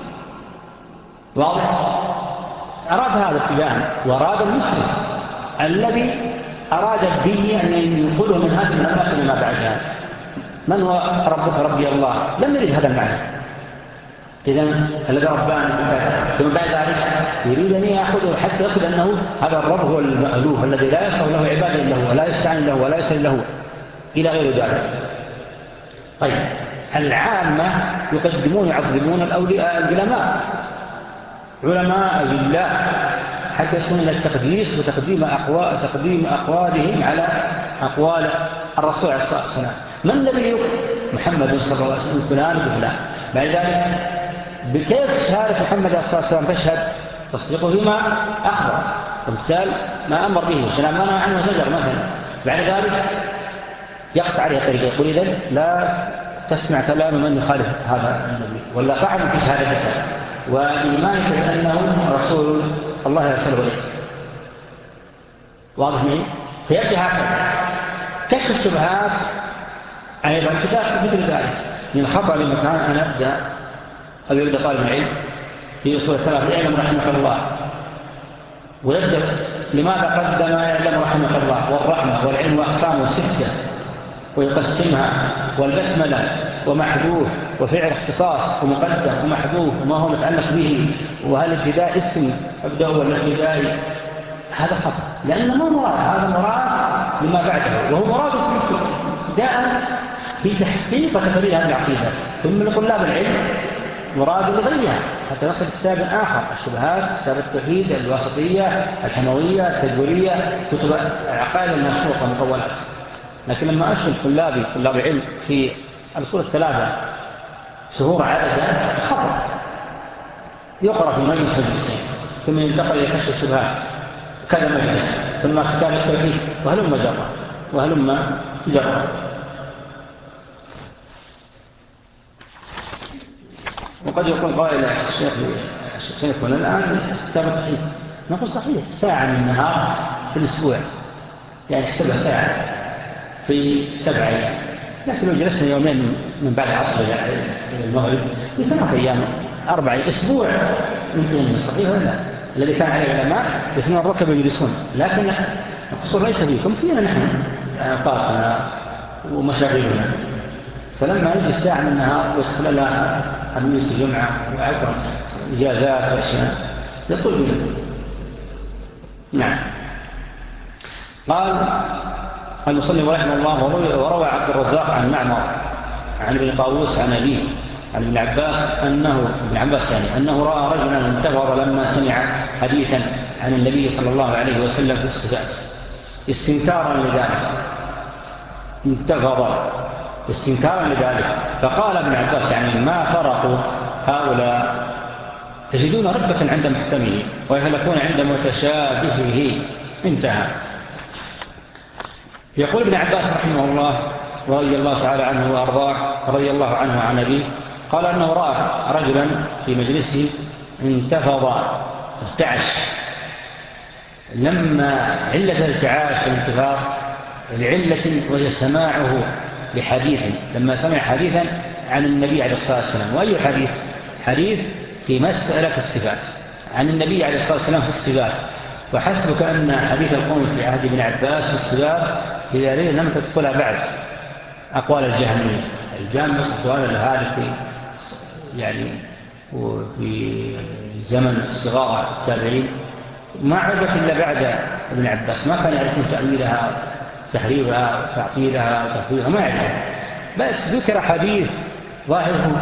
واضح؟ أراد هذا ابتداء، وأراد المسلم الذي أراد به أن ينقله من هذه الأماكن ما بعدها من هو ربك ربي الله، لم يريد هذا المعنى. إذن الذي ربان ثم بعد ذلك يريد أن يأخذه حتى يصل أنه هذا الرب هو المألوه الذي لا يصل له عبادة إلا هو ولا يستعين له ولا يسأل له إلى غير ذلك. طيب العامة يقدمون يعظمون الأولياء العلماء علماء بالله حتى يصلون إلى التقديس وتقديم أقوال تقديم أقوالهم على أقوال الرسول عليه الصلاة والسلام. من الذي يقول محمد صلى الله عليه وسلم فلان وفلان. بعد ذلك بكيف شهادة محمد عليه الصلاة والسلام تشهد؟ تصديقه فيما أخبر ومثال ما أمر به وسلام ما نهى عنه زجر مثلا. بعد ذلك يقطع عليه طريقه يقول إذن لا تسمع كلام من يخالف هذا النبي ولا فعل في شهادته وإيمانك بأنه رسول الله يرسله إليك. واضح معي؟ فيبدأ هكذا كشف الشبهات أيضا كتاب مثل ذلك. من الخطأ لمكان أن أبدأ أو يبدأ طالب العلم في أصول الثلاثة يعلم رحمة الله ويبدأ لماذا قدم يعلم رحمة الله والرحمة والعلم وأقسامه ستة ويقسمها والبسملة ومحذوف وفعل اختصاص ومقدم ومحذوف وما هو متعلق به وهل الابتداء اسم أبدأ ولا ابتدائي. هذا خطأ لأنه ما مراد، هذا مراد لما بعده وهو مراد ابتداء في تحقيق وتفريغ هذه العقيدة ثم لطلاب العلم مراد لغيرها حتى نصل كتاب آخر الشبهات كتاب التوحيد الواسطية الحموية التدورية كتب العقائد المشروطة مطولات. لكن لما أشغل طلابي طلاب العلم في الأصول الثلاثة شهور عددا خطأ يقرأ في مجلس مجلسين ثم ينتقل إلى كشف الشبهات كذا مجلس ثم كتاب التوحيد وهلم جرى وهلم جرى. وقد يكون قائل الشيخ الشيخ يقول الآن كتاب التوحيد نقول صحيح ساعة من النهار في الأسبوع يعني احسبها ساعة في سبع أيام. لكن لو جلسنا يومين من بعد عصر إلى المغرب في ثلاث أيام أربع أسبوع يمكن من صحيح ولا الذي كان عليه العلماء يثنون الركب يجلسون. لكن القصور ليس فيكم فينا نحن أوقاتنا ومشاغلنا. فلما يجي الساعة من النهار ويدخلها خميس جمعة وعبر إجازات وأشياء يطول بنا. نعم. قال المصنف رحمه الله وروى عبد الرزاق عن معمر عن ابن طاووس عن أبيه عن ابن عباس أنه ابن عباس يعني أنه رأى رجلا انتظر لما سمع حديثا عن النبي صلى الله عليه وسلم في الصفات استنكارا لذلك انتظر استنكارا لذلك فقال ابن عباس يعني ما فرقوا هؤلاء تجدون ربة عند محكمه ويهلكون عند متشابهه. انتهى. يقول ابن عباس رحمه الله رضي الله تعالى عنه وأرضاه رضي الله عنه عن أبيه قال أنه رأى رجلا في مجلسه انتفض ارتعش. لما علة الارتعاش والانتفاض لعلة وهي سماعه لحديث لما سمع حديثا عن النبي عليه الصلاة والسلام. وأي حديث؟ حديث في مسألة الصفات عن النبي عليه الصلاة والسلام في الصفات. وحسبك أن حديث القوم في عهد ابن عباس في الصفات إذا ليه لم تدخلها بعد أقوال الجهمية. الجهمية سؤال الهالك في يعني وفي زمن صغار التابعين ما عرفت إلا بعد ابن عباس، ما كان يعرفون تأويلها تحريفها وتعطيلها وتحريفها، ما يعرفون، بس ذكر حديث ظاهره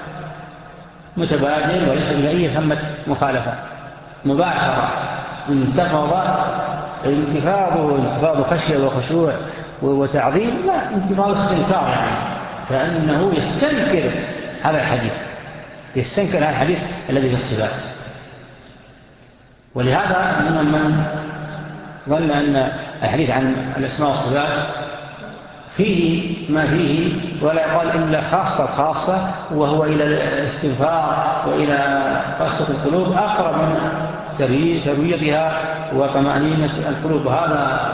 متبادل وليس من أي ثمة مخالفة مباشرة انتفض انتفاضه انتفاض خشية وخشوع وتعظيم، لا انتفاض استنكار، يعني فأنه يستنكر هذا الحديث، يستنكر هذا الحديث الذي في الصفات. ولهذا من من ظن أن الحديث عن الأسماء والصفات فيه ما فيه ولا يقال إلا خاصة خاصة، وهو إلى الاستنفار وإلى قسوة القلوب أقرب من ترويضها وطمأنينة القلوب. هذا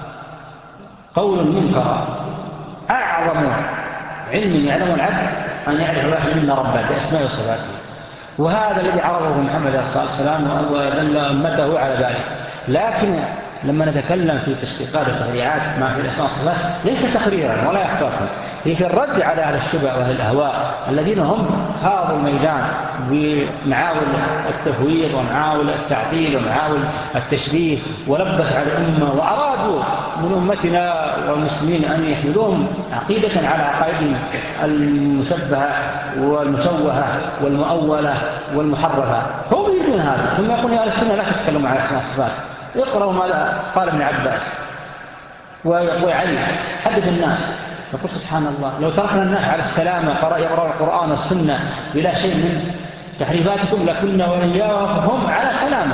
قول منكر. أعظم علم يعلم العبد أن يعرف واحد منا ربه بأسماء وصفاته، وهذا الذي عرضه محمد صلى الله عليه وسلم ودل أمته على ذلك. لكن لما نتكلم في تشقيقات وتفريعات ما في الأسماء والصفات ليس تقريرا ولا إحقاقا، هي في الرد على أهل الشبه وأهل الأهواء الذين هم خاضوا الميدان بمعاول التفويض ومعاول التعطيل ومعاول التشبيه، ولبس على الأمة وأرادوا من أمتنا والمسلمين أن يحملوهم عقيدة على عقائدهم المشبهة والمشوهة والمؤولة والمحرفة. هم يريدون هذا، ثم يقولون يا أهل السنة لا تتكلموا على الأسماء والصفات، اقرأوا ما قال ابن عباس ويقول علي حدث الناس. يقول سبحان الله، لو تركنا الناس على السلامة يقرأوا القرآن والسنة بلا شيء من تحريفاتكم لكنا وإياهم على سلامة.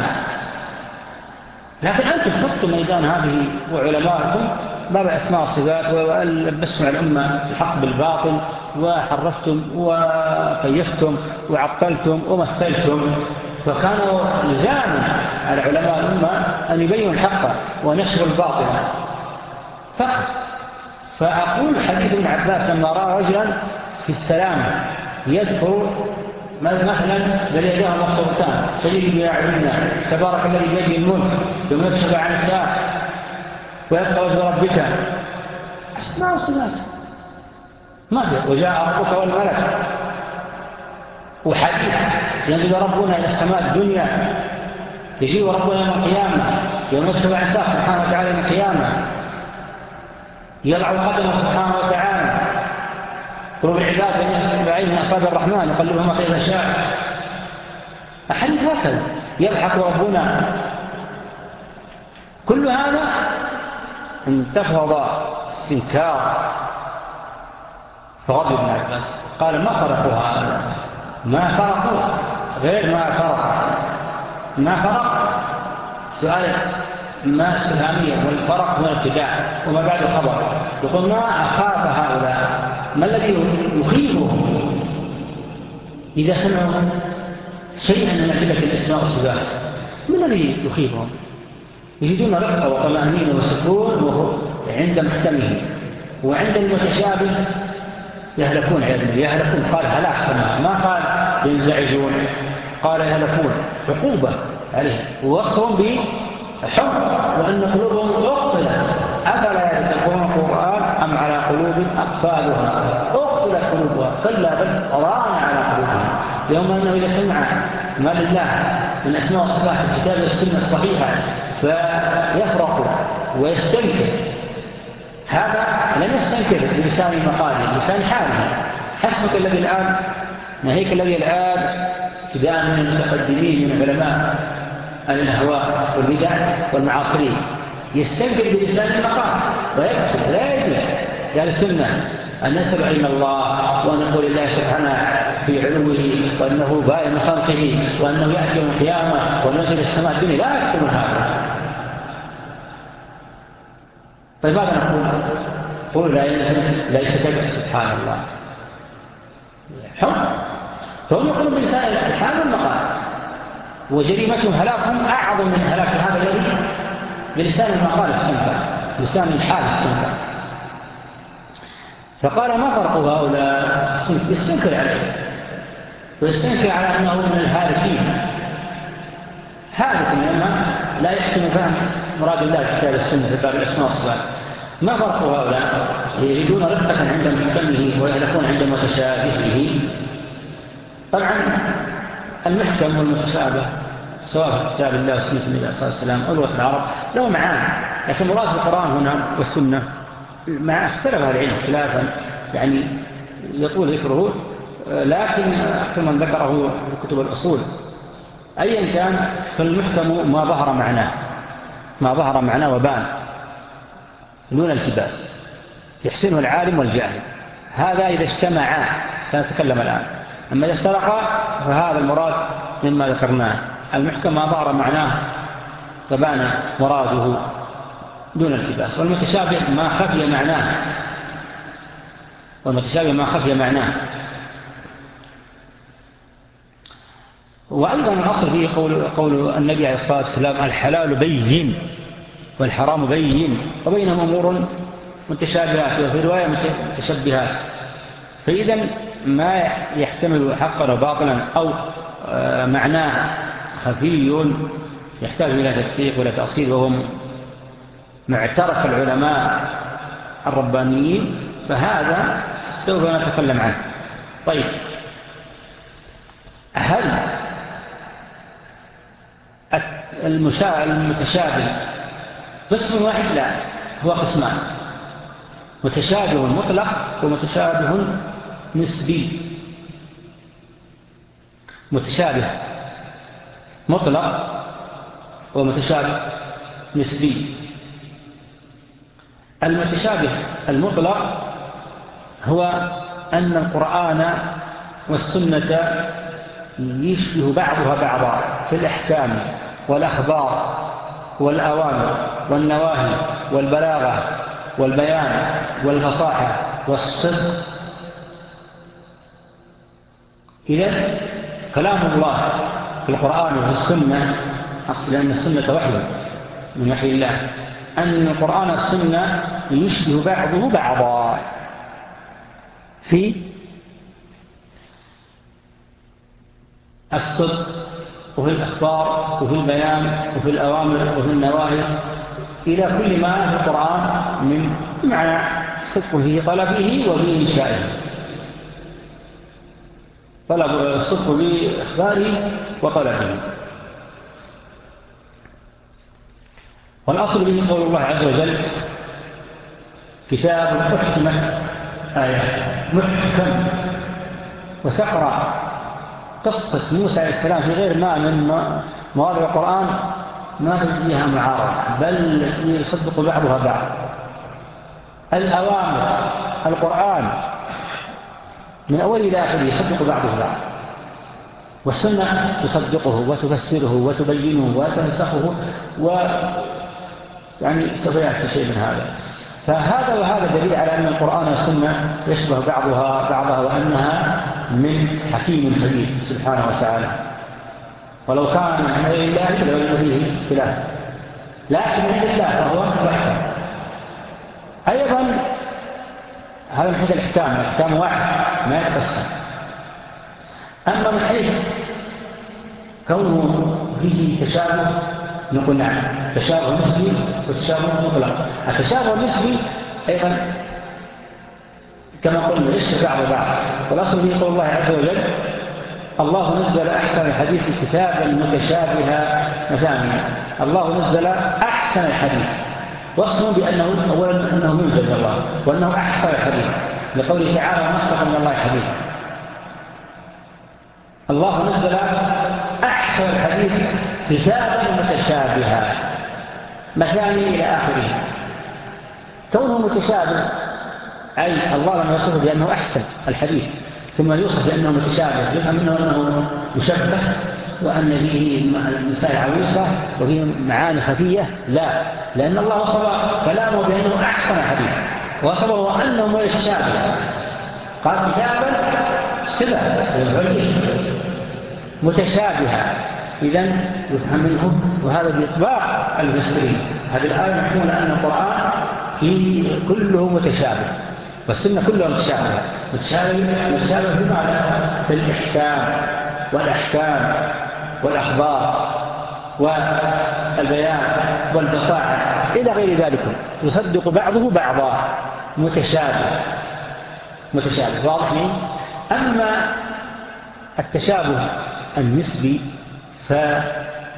لكن أنتم خطوا ميدان هذه وعلماءكم باب أسماء الصفات ولبستم على الأمة الحق بالباطل وحرفتم وكيفتم وعطلتم ومثلتم، فكانوا لزاما على علماء الأمة أن يبينوا الحق ونشروا الباطل فقط. فأقول حديث ابن عباس لما رأى رجلا في السلامة يذكر مثلا بل يداه مخصوصتان تجد بأعيننا تبارك الذي بيده الملك يوم يكشف عن الساعة ويبقى وجه ربك، أسماء وصفات ما في. وجاء ربك والملك، وحديث ينزل ربنا إلى السماء الدنيا، يجيء ربنا يوم القيامة يوم يكشف عن الساعة سبحانه وتعالى يوم القيامة، يضع قدمه سبحانه وتعالى قلوب العباد بعين أصابع الرحمن يقلبهم كيف شاء. أحاديث هكذا يضحك ربنا. كل هذا انتفض استنكار. فغضب ابن عباس قال ما فرقها، ما فرقوا غير ما فرق ما فرق سؤال ما استفهامية، والفرق هو الابتداء وما بعد الخبر. يقول ما أخاف هؤلاء، ما الذي يخيبهم إذا سمعوا شيئا من أدلة الأسماء والصفات؟ ما الذي يخيبهم؟ يجدون رفقة وطمأنينة وسكون عند محكمه، وعند المتشابه يهلكون عياذا يهلكون. قال هلاك سماء، ما قال ينزعجون، قال يهلكون عقوبة عليهم ووصفهم بحب وأن قلوبهم أقفلت. أفلا يتقون القرآن أم على قلوب أقفالها أقفلت قلوبها كلا بل ران على قلوبهم. يوم أنه إذا سمع ما لله من أسماء والصفات الكتاب والسنة الصحيحة فيفرق ويستنكر. هذا لم يستنكر بلسان مقاله، بلسان حاله. حسبك الذي الآن نهيك الذي الآن ابتداء من المتقدمين من علماء الأهواء والبدع والمعاصرين يستنكر بلسان المقال ويكتب. لا يجوز يا السنة أن نسأل علم الله وأن نقول الله سبحانه في علوه وأنه بائن من خلقه وأنه يأتي يوم القيامة ونزل السماء الدنيا. لا يكتبون هذا. طيب ماذا نقول؟ قولوا لا ليس كذب سبحان الله حب. فهم يقولون بلسان الحال والمقال، وجريمتهم هلاكهم أعظم من هلاك هذا الذي بلسان المقال السنفر، لسان الحال السنفر. فقال ما فرق هؤلاء؟ يستنكر عليه ويستنكر على أنه من الهالكين، هالك لما لا يحسن فهم مراد الله في كتاب السنة في باب الأسماء والصفات. ما فرق هؤلاء؟ يريدون رقة عند محكمه ويهلكون عند متشابهه. طبعا المحكم والمتشابه سواء في كتاب الله وسنة النبي صلى الله عليه وسلم أو لغة العرب له معاني، لكن مراد القرآن هنا والسنة مع اختلف العلم خلافا يعني يطول ذكره، لكن أكثر من ذكره في كتب الأصول أيا كان فالمحكم ما ظهر معناه ما ظهر معناه وبان دون التباس يحسنه العالم والجاهل. هذا إذا اجتمعا سنتكلم الآن. أما إذا افترقا فهذا المراد مما ذكرناه، المحكم ما ظهر معناه وبان مراده دون التباس، والمتشابه ما خفي معناه والمتشابه ما خفي معناه. وأيضا الأصل فيه قول, قول النبي عليه الصلاة والسلام الحلال بين والحرام بين وبينهم أمور متشابهات وفي رواية متشبهات. فإذا ما يحتمل حقا وباطلا أو معناه خفي يحتاج إلى تدقيق ولا تأصيل، وهو معترف العلماء الربانيين، فهذا سوف نتكلم عنه. طيب، هل المتشابه قسم واحد؟ لا، هو قسمان: متشابه مطلق ومتشابه نسبي. متشابه مطلق ومتشابه نسبي. المتشابه المطلق هو أن القرآن والسنة يشبه بعضها بعضا في الأحكام والأخبار والأوامر والنواهي والبلاغة والبيان والفصاحة والصدق. إذن كلام الله في القرآن وفي السنة، أقصد أن السنة وحي من وحي الله، أن القرآن والسنة يشبه بعضه بعضا في الصدق وفي الأخبار وفي البيان وفي الأوامر وفي النواهي، إلى كل ما في القرآن من معنى صدق في طلبه وفي إنشائه، طلب الصدق بإخباره وطلبه. والأصل به قول الله عز وجل كتاب محكمة آيات محكم. وتقرأ قصة موسى عليه السلام في غير ما من مواضع القرآن ما تجد فيها معارضة، بل يصدق بعضها بعض. الأوامر القرآن من أول إلى آخر يصدق بعضه بعض، والسنة تصدقه وتفسره وتبينه وتنسخه، ويعني سوف يأتي شيء من هذا. فهذا وهذا دليل على أن القرآن والسنة يشبه بعضها بعضها، وأنها من حكيم خبير سبحانه وتعالى. ولو كان من عند الله لوجد فيه اختلاف، لكن عند الله فهو محكم. أيضا هذا من حيث الإحكام، الإحكام واحد ما يتقسم. أما من حيث كونه فيه تشابه نقول نعم، تشابه نسبي وتشابه مطلق. التشابه النسبي أيضا كما قلنا يشبه بعض بعض، والأصل به قول الله عز وجل الله نزل أحسن الحديث كتابا متشابها مثانيا. الله نزل أحسن الحديث، وصفه بأنه أولا أنه منزل من الله، وأنه أحسن الحديث لقوله تعالى مصدق من الله حديث. الله نزل أحسن الحديث كتابا متشابها مثاني إلى آخره. كونه متشابه أي الله لما يصفه بأنه أحسن الحديث ثم يوصف بأنه متشابه، يفهم منه أنه مشبه وأن فيه مسائل عويصة وفيه معاني خفية. لا، لأن الله وصف كلامه بأنه أحسن الحديث، وصفه أنه متشابه. قال كتابا صفة متشابهة، إذن يفهم منه، وهذا بإطباق المفسرين. هذه الآية محمولة أن القرآن فيه كله متشابه، والسنة كلها متشابهة. متشابه متشابه بمعنى في الإحكام والأحكام والأخبار والبيان والبصائر إلى غير ذلك، يصدق بعضه بعضا، متشابه متشابه واضح. أما التشابه النسبي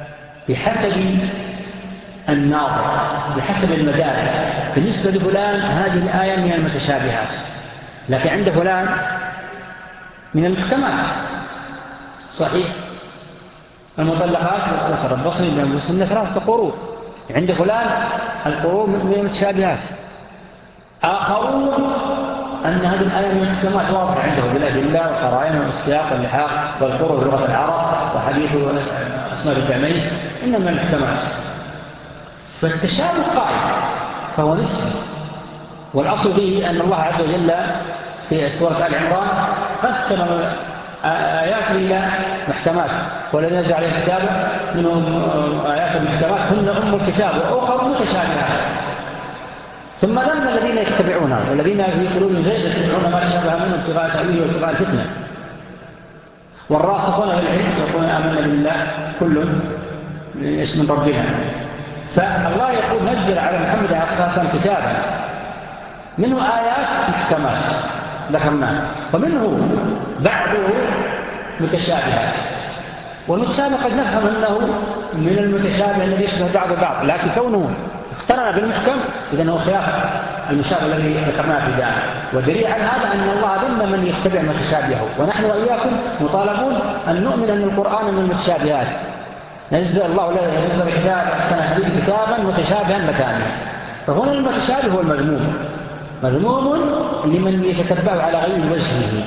بحسب الناظر، بحسب المدارك. بالنسبة لفلان هذه الآية من المتشابهات، لكن عند فلان من المحكمات. صحيح، المطلقات يتربصن بأنفسهن ثلاثة قروء، عند فلان القروء من المتشابهات. آخرون أن هذه الآية من المحكمات واضحة عندهم بالأدلة والقرائن والسياق واللحاق والقروء لغة العرب وحديث أسماء الجامعين إنما من المحكمات. فالتشابه قائم فهو نسبي، والأصل به أن الله عز وجل في سورة آل عمران قسم آيات إلى محكمات، والذين نزل عليه الكتاب منهم آيات المحكمات هن أم الكتاب وأخر متشابهات. ثم لما الذين يتبعونها والذين في قلوبهم زيغ يتبعون ما شابه منه ابتغاء تأويله وابتغاء الفتنة، والراسخون في العلم يقولون آمنا بالله كل من ربنا. فالله يقول نزل على محمد عليه الصلاة والسلام كتابا منه آيات محكمات ذكرناها، ومنه بعضه متشابهات. والمتشابه قد نفهم أنه من المتشابه الذي يشبه بعض بعض، لكن كونه اقترن بالمحكم إذن هو خلاف المشابه الذي ذكرناه في ذلك. والدليل على هذا أن الله ذم من يتبع متشابهه، ونحن وإياكم مطالبون أن نؤمن أن القرآن من المتشابهات. نزل الله نزل الكتاب أحسن حديث كتابا متشابها مثاني. فهنا المتشابه هو المذموم، مذموم لمن يتتبع على غير وجهه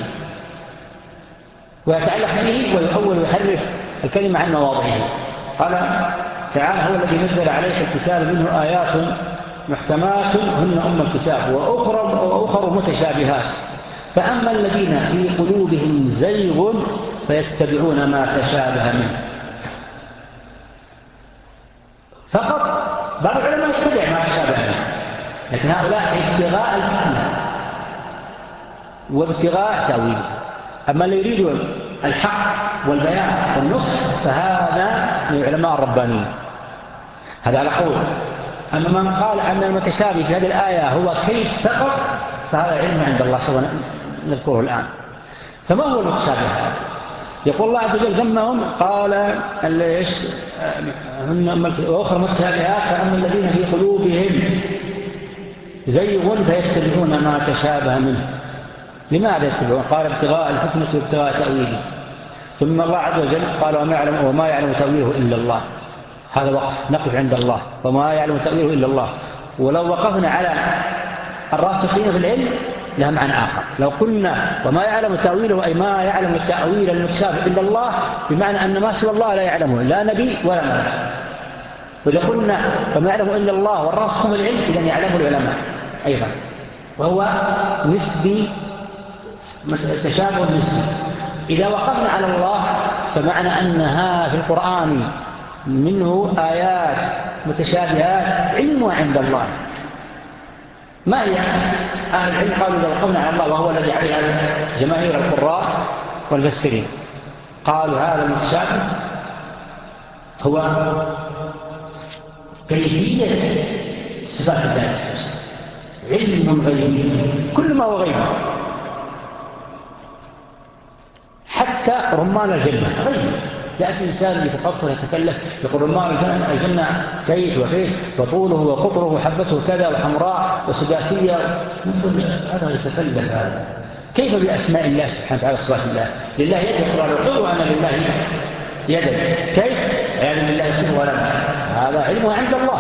ويتعلق به ويؤول ويحرف الكلمة عن مواضعه. قال تعالى هو الذي نزل عليك الكتاب منه آيات محكمات هن أم الكتاب وأخر, وأخر متشابهات، فأما الذين في قلوبهم زيغ فيتبعون ما تشابه منه. فقط بعض العلماء يتبع ما تشابه منه، لكن هؤلاء ابتغاء الفتنة وابتغاء تأويله. أما اللي يريدون الحق والبيان والنصح فهذا من العلماء الربانيين، هذا على قول. أما من قال أن المتشابه في هذه الآية هو كيف فقط فهذا علم عند الله سوى نذكره الآن. فما هو المتشابه؟ يقول الله عز وجل ذمهم قال وأخر متشابهات، فأما الذين في قلوبهم زيغ فيتبعون ما تشابه منه. لماذا يتبعون؟ قال ابتغاء الحكمة وابتغاء تأويله. ثم الله عز وجل قال وما يعلم, وما يعلم تأويله إلا الله. هذا وقف نقف عند الله، وما يعلم تأويله إلا الله. ولو وقفنا على الراسخين في العلم لها معنى آخر. لو قلنا وما يعلم تأويله أي ما يعلم التأويل المتشابه إلا الله، بمعنى أن ما سوى الله لا يعلمه لا نبي ولا ملك. وإذا قلنا وما يعلم إلا الله والراسخ في العلم إذن يعلمه العلماء أيضا، وهو نسبي تشابه نسبي. إذا وقفنا على الله فمعنى أنها في القرآن منه آيات متشابهات علمها عند الله. ما هي؟ أهل العلم قالوا إذا وقفنا على الله وهو الذي عليه جماهير القراء والمفسرين، قالوا هذا المتشابه هو كيفية صفات الله، علم غيبي، كل ما هو غيبي، حتى رمان الجنة غيبي. يأتي إنسان يتفكر يتكلم يقول رمان الجنة كيف وكيف وطوله وقطره وحبته كذا وحمراء وسداسية، هذا يتكلم هذا. كيف بأسماء الله سبحانه وتعالى صفات الله؟ لله يد يقول العضو أن لله يد، كيف؟ عياذا بالله يصف ولا هذا علمه عند الله.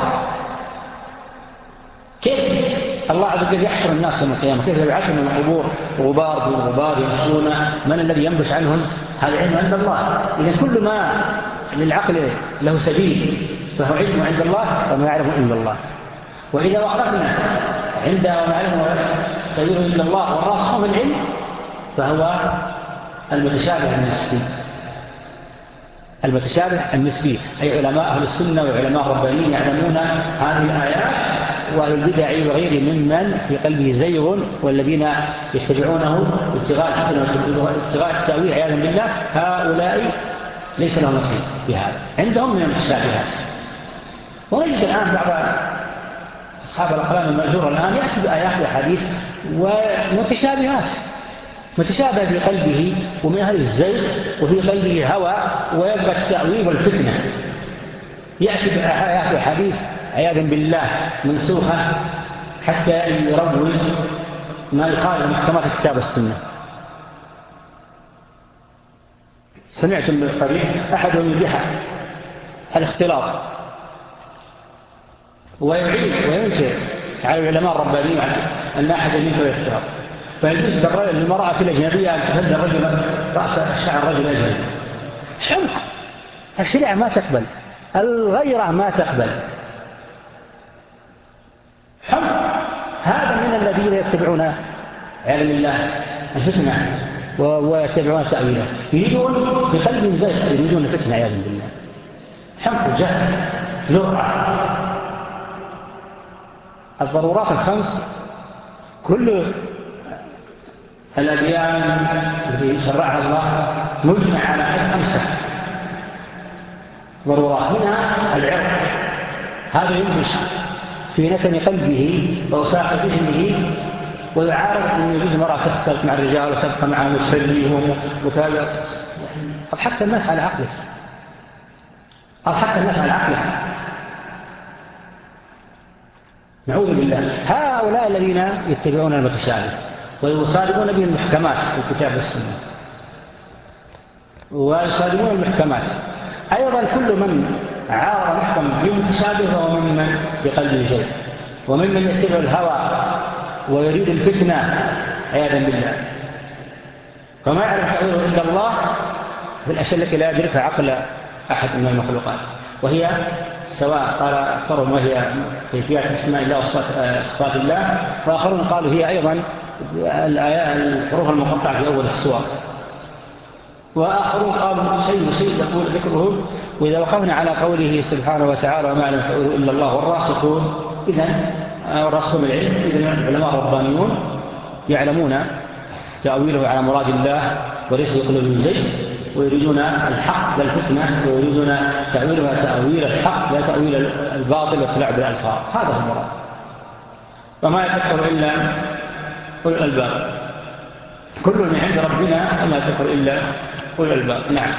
كيف الله عز وجل يحشر الناس يوم القيامة؟ كيف يبعثهم من القبور غبار في الغبار يمشون، من الذي ينبش عنهم؟ هذا علم عند الله. إذا كل ما للعقل له سبيل فهو علم عند الله وما يعلم إلا الله. وإذا وقفنا عند وما يعلم تأويله إلا الله والراسخ في العلم فهو المتشابه النسبي. المتشابه النسبي أي علماء أهل السنة وعلماء الربانيين يعلمون هذه الآيات، وأهل البدع وغير ممن في قلبه زيغ والذين يتبعونه ابتغاء الحكمة وابتغاء التأويل عياذا بالله، هؤلاء ليس لهم نصيب في هذا، عندهم من المتشابهات. ونجد الآن بعض أصحاب الأقلام المأجورة الآن يأتي بآيات وحديث ومتشابهات، متشابه في قلبه ومن أهل الزيغ وفي قلبه هوى، ويبقى التأويل والفتنة. يأتي بآيات وحديث عياذا بالله منسوخة حتى يروج ما يقال محكمات الكتاب والسنة. سمعت من قريب أحدهم يبيح الاختلاط ويعيد وينكر على العلماء الربانيين أن أحد ينكر الاختلاط، فيجوز للمرأة الأجنبية أن تفد الرجل رأس الشعر الرجل الأجنبي. حمق. الشريعة ما تقبل، الغيرة ما تقبل. حمق. هذا من الذين يتبعون علم الله الفتنة ويتبعون تأويله، يريدون بقلب زيغ، يريدون الفتنة عياذا بالله. حمق، جهل، جرأة. الضرورات الخمس كل الأديان التي شرعها الله مجمع على خمسة ضرورات، منها العرق. هذا ينبش في نتن قلبه ووساق ذهنه ويعارض أن يجوز المرأة تختلط مع الرجال وتبقى معهم وتسليهم وكذا. قد حتى الناس على عقله، قد حتى الناس على عقله. نعوذ بالله. هؤلاء الذين يتبعون المتشابه ويصادقون به المحكمات في الكتاب والسنة ويصادقون المحكمات. أيضا كل من عارض محكم بالمتشابه فهو ممن بقلبه زيغ وممن يتبع الهوى ويريد الفتنة عياذا بالله، فما يعرف تأويله إلا الله في الأشياء التي لا يدركها عقل أحد من المخلوقات، وهي سواء قال أكثرهم وهي كيفيات اسماء الله وصفات الله، وآخرون قالوا هي أيضا الحروف المقطعة في أول السور، وآخرون قالوا شيء وشيء يقول ذكره. وإذا وقفنا على قوله سبحانه وتعالى وما لم تأوله إلا الله والراسخون، إذن الراسخون العلم إذن العلماء الربانيون يعلمون تأويله على مراد الله وليس يقولون زي، ويريدون الحق للفتنة ويريدون تأويلها تأويل الحق لا تأويل الباطل والتلاعب بالألفاظ. هذا هو المراد، وما يذكر إلا أولو الألباب. كل من عند ربنا وما يذكر إلا أولو الألباب. نعم.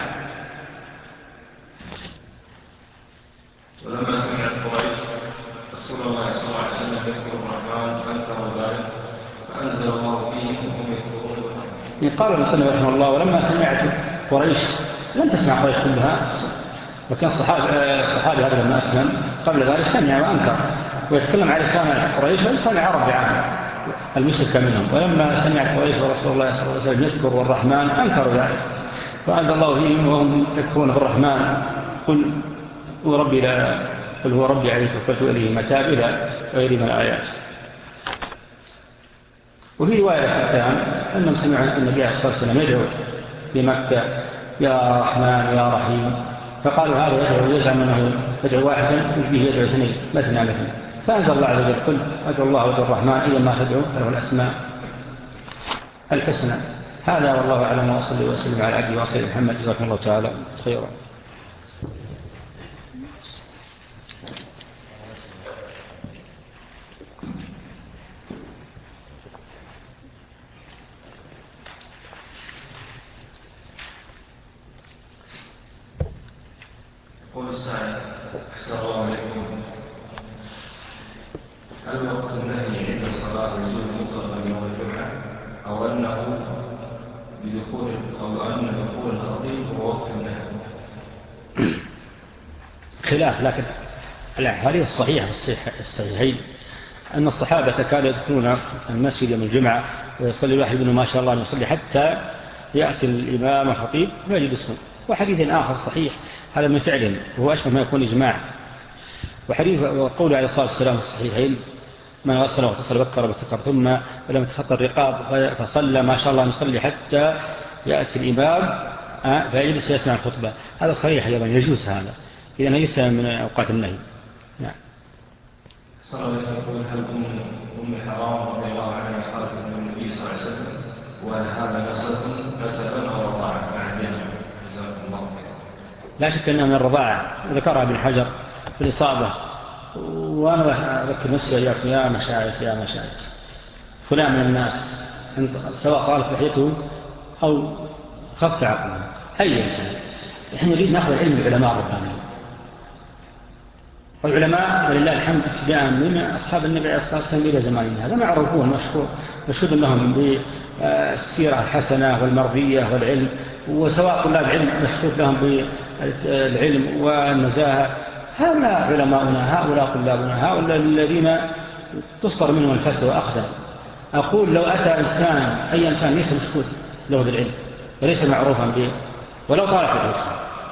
ولما سمعت قريش رسول الله صلى الله عليه وسلم يذكر الرحمن أنكروا ذلك فأنزل الله فيهم وهم يذكرون الرحمن.
قال المسلم رحمه الله ولما سمعت قريش، لم تسمع قريش كلها، وكان صحابي صحابي هذا لما أسلم قبل ذلك سمع وأنكر، ويتكلم على لسان قريش ويسمع عرب عام المشرك منهم. ولما سمعت قريش ورسول الله صلى الله عليه وسلم يذكر الرحمن أنكروا ذلك فأنزل الله فيهم وهم يكفرون بالرحمن. قل وربي لا قل هو ربي عليه توكلت إليه متاب إلى غير من الآيات. وفي رواية الكتاب أنهم سمعوا النبي صلى الله عليه وسلم يدعو في مكة يا رحمن يا رحيم، فقالوا هذا يدعو يزعم أنه يدعو واحدا به يدعو اثنين مثنى مثنى، فأنزل الله عز وجل قل أدعو الله وادعو الرحمن إذا ما تدعو فله الأسماء الحسنى. هذا والله أعلم، وصلي وسلم على عبده ورسوله محمد جزاكم الله تعالى خيرا.
قول السائل أحسن الله عليكم، هل وقت النهي عند الصلاة يجوز مطلقا يوم الجمعة أو أنه بدخول أو أن دخول الخطيب هو وقت النهي؟
خلاف، لكن الأحاديث الصحيحة الصحيحين أن الصحابة كانوا يدخلون المسجد يوم الجمعة ويصلي الواحد منهم ما شاء الله يصلي حتى يأتي الإمام الخطيب ويجلسون. وحديث آخر صحيح هذا من فعلهم وهو أشبه ما يكون إجماع. وحديث وقول عليه الصلاة والسلام الصحيحين من غسل واغتسل بكر وابتكر ثم لم يتخطى الرقاب فصلى ما شاء الله يصلي حتى يأتي الإمام فيجلس يسمع الخطبة. هذا صحيح أيضا يجوز هذا إذا ليس من أوقات النهي. نعم.
صلى الله عليه وسلم هل أم حرام رضي الله عنها قالت من النبي صلى الله عليه وسلم وهل هذا نسب نسبا أو رضاعا مع الدين؟ جزاكم الله خيرا.
لا شك أنها من الرضاعة، ذكرها ابن حجر في الإصابة. وأنا أذكر نفسي وإياكم يا مشايخ يا مشايخ فلان من الناس سواء طالت لحيته أو خف عقله أي شيء، نحن نريد نأخذ علم العلماء الربانيين والعلماء ولله الحمد ابتداء من أصحاب النبي عليه الصلاة والسلام إلى زماننا هذا معروفون مشهور مشهود لهم بالسيرة الحسنة والمرضية والعلم، وسواء طلاب علم مشهود لهم بالعلم والنزاهة. هؤلاء علماؤنا، هؤلاء طلابنا، هؤلاء الذين تصدر منهم الفتوى أقدم. أقول لو أتى إنسان أي إنسان ليس مشهود له بالعلم وليس معروفا به ولو طالع في العلم،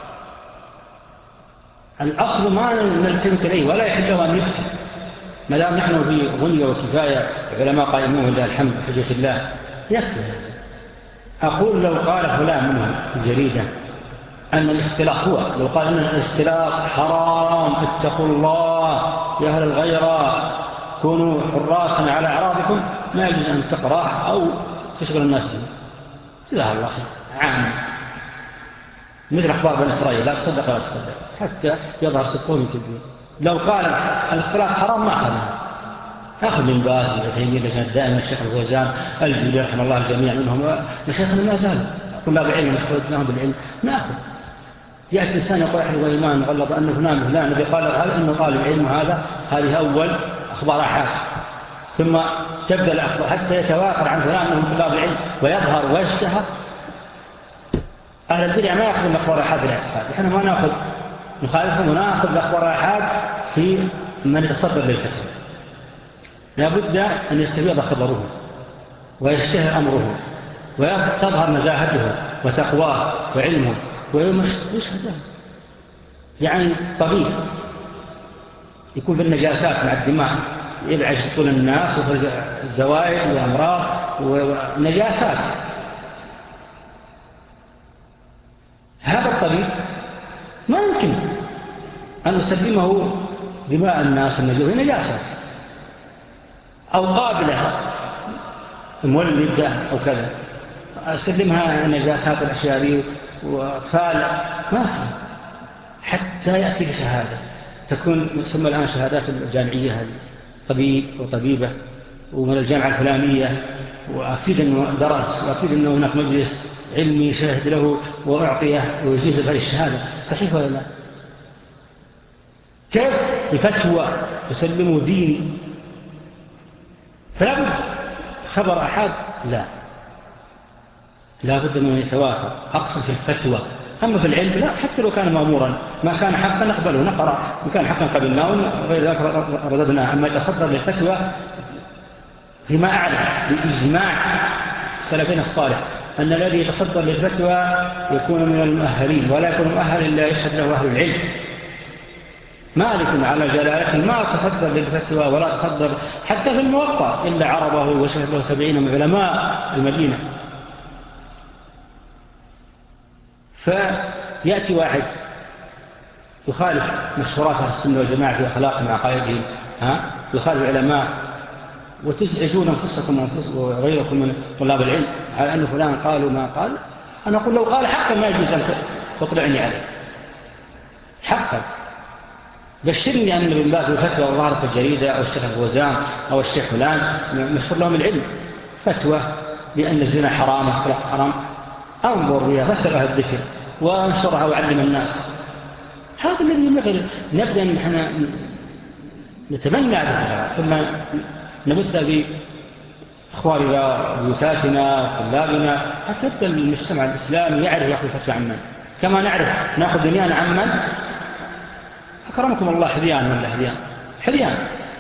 الأصل ما نلتمس إليه ولا يحل له أن يفتي ما دام نحن في غنية وكفاية علماء قائمون لله الحمد بحجة الله يكفي. أقول لو قال فلان منهم في الجريدة أن الاختلاط هو، لو قال أن الاختلاط حرام اتقوا الله يا أهل الغيرة كونوا حراسا على أعراضكم، ما يجوز أن تقرأ أو تشغل الناس به. لا الله عام مثل أخبار بني إسرائيل لا تصدق ولا تصدق حتى يظهر صدقهم كذبين. لو قال الاختلاط حرام ما أخذنا أخذ من باز وعثيمين لجنة دائما الشيخ الفوزان الجليل رحمه الله الجميع منهم مشايخنا ما زالوا طلاب العلم مشهود لهم بالعلم نأخذ. جاءت الإنسان يقول أحد الإيمان مغلظ أنه فلان فلان الذي قال هذا أنه طالب علم هذا، هذه أول أخبار أحد، ثم تبدأ الأخبار حتى يتواتر عن فلان أنهم طلاب العلم ويظهر ويشتهر. أهل البدع ما يأخذ الأخبار أحد بالاعتقاد، نحن ما نأخذ نخالفهم ونأخذ الأخبار أحد في من يتصدر للفتوى. لا بد أن يستفيض خبره ويشتهر أمره وتظهر نزاهته وتقواه وعلمه ويشهد له. يعني طبيب يكون في النجاسات مع الدماء يبعج طول الناس وفي الزوائد وأمراض ونجاسات، هذا الطبيب ما يمكن أن يسلمه دماء الناس النجاسات أو قابلة مولدة أو كذا أسلمها نجاسات الأشياء وأطفال ما أسلم حتى يأتي بشهادة تكون ثم الآن شهادات الجامعية هذه طبيب وطبيبة ومن الجامعة الفلانية وأكيد أنه درس وأكيد أنه هناك مجلس علمي يشاهد له وأعطيه ويجيز هذه الشهادة. صحيح ولا لا؟ كيف بفتوى تسلمه ديني؟ فلا بد خبر أحد لا لا بد من يتوافر أقصد في الفتوى. أما في العلم لا، حتى لو كان مأمورا ما كان حقا نقبله نقرأ، إن كان حقا قبلناه وغير ذلك رددناه. أما يتصدر للفتوى فيما أعلم بإجماع سلفنا الصالح أن الذي يتصدر للفتوى يكون من المؤهلين ولا يكون مؤهل إلا يشهد له أهل العلم. مالك على جلالته ما تصدر للفتوى ولا تصدر حتى في الموقع إلا عربه وشهد له سبعين من علماء المدينة. فيأتي واحد يخالف مشهورات السنة والجماعة في أخلاقهم وعقائدهم، ها يخالف العلماء وتزعجون أنفسكم وغيركم من طلاب العلم على أن فلان قالوا ما قال. أنا أقول لو قال حقا ما يجوز أن تطلعني عليه حقا. بشرني أن ابن باز فتوى وظهرت في الجريدة أو الشيخ الفوزان أو الشيخ فلان مشهور لهم العلم فتوى بأن الزنا حرام والطلاق حرام، أنظر بها فاسأل أهل الذكر وانشرها وعلم الناس. هذا الذي ينبغي نبدأ أن نحن نتبنى هذا ثم نبث بإخوارنا بيوتاتنا وطلابنا حتى يبدأ المجتمع الإسلامي يعرف يأخذ فتوى عمن كما نعرف نأخذ دنيانا عمن. أكرمكم الله حذيان ولا حذيان حذيان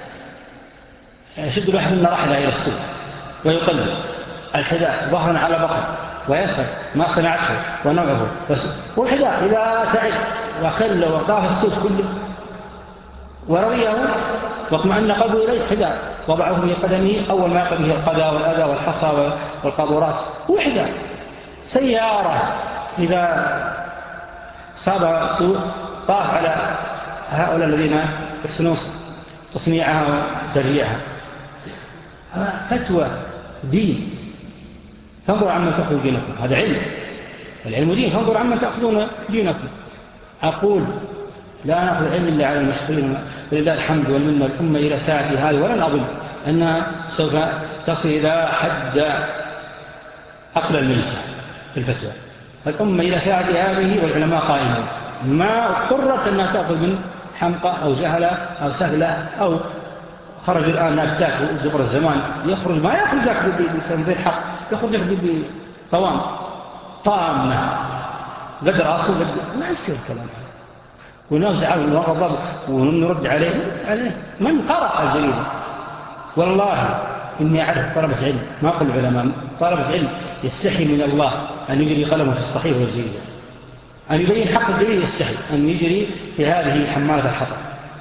يشد الواحد منا رحلة إلى السوق ويقلب الحذاء ظهرا على بطن ويسهل ما صنعته ونوعه والحذاء إذا تعب وخل وطاف السوق كله ورضيه واطمأن قلبه إليه حذاء وضعه في قدمه أول ما يقع به القذى والأذى والحصى والقاذورات وحذاء. سيارة إذا صاب سوء طاف على هؤلاء الذين يحسنون تصنيعها وترجيعها. فتوى دين فانظروا عمن تأخذون دينكم. هذا علم، العلم دين، فانظروا عمن تأخذون دينكم. أقول لا نأخذ العلم إلا على المشهورين ولله الحمد والمنة الأمة إلى ساعة هذه ولن أظن أنها سوف تصل إلى حد أقل الملكة في الفتوى. الأمة إلى ساعة هذه والعلماء قائمون ما اضطرت أنها تأخذ من حمقى أو جهلة أو سهلة أو خرج الآن ناس دبر الزمان يخرج ما يخرج لك بتنظير حق يخرج لك بطوام طامة قد راسه قد ما يصير الكلام ونوزع ونغضب ونرد عليه عليه من قرأ الجريدة والله إني أعرف طلبة علم ما أقول العلماء طلبة علم يستحي من الله أن يجري قلمه في الصحيح والجريدة أن يبين حق الجريدة يستحي أن يجري في هذه حمالة الحطب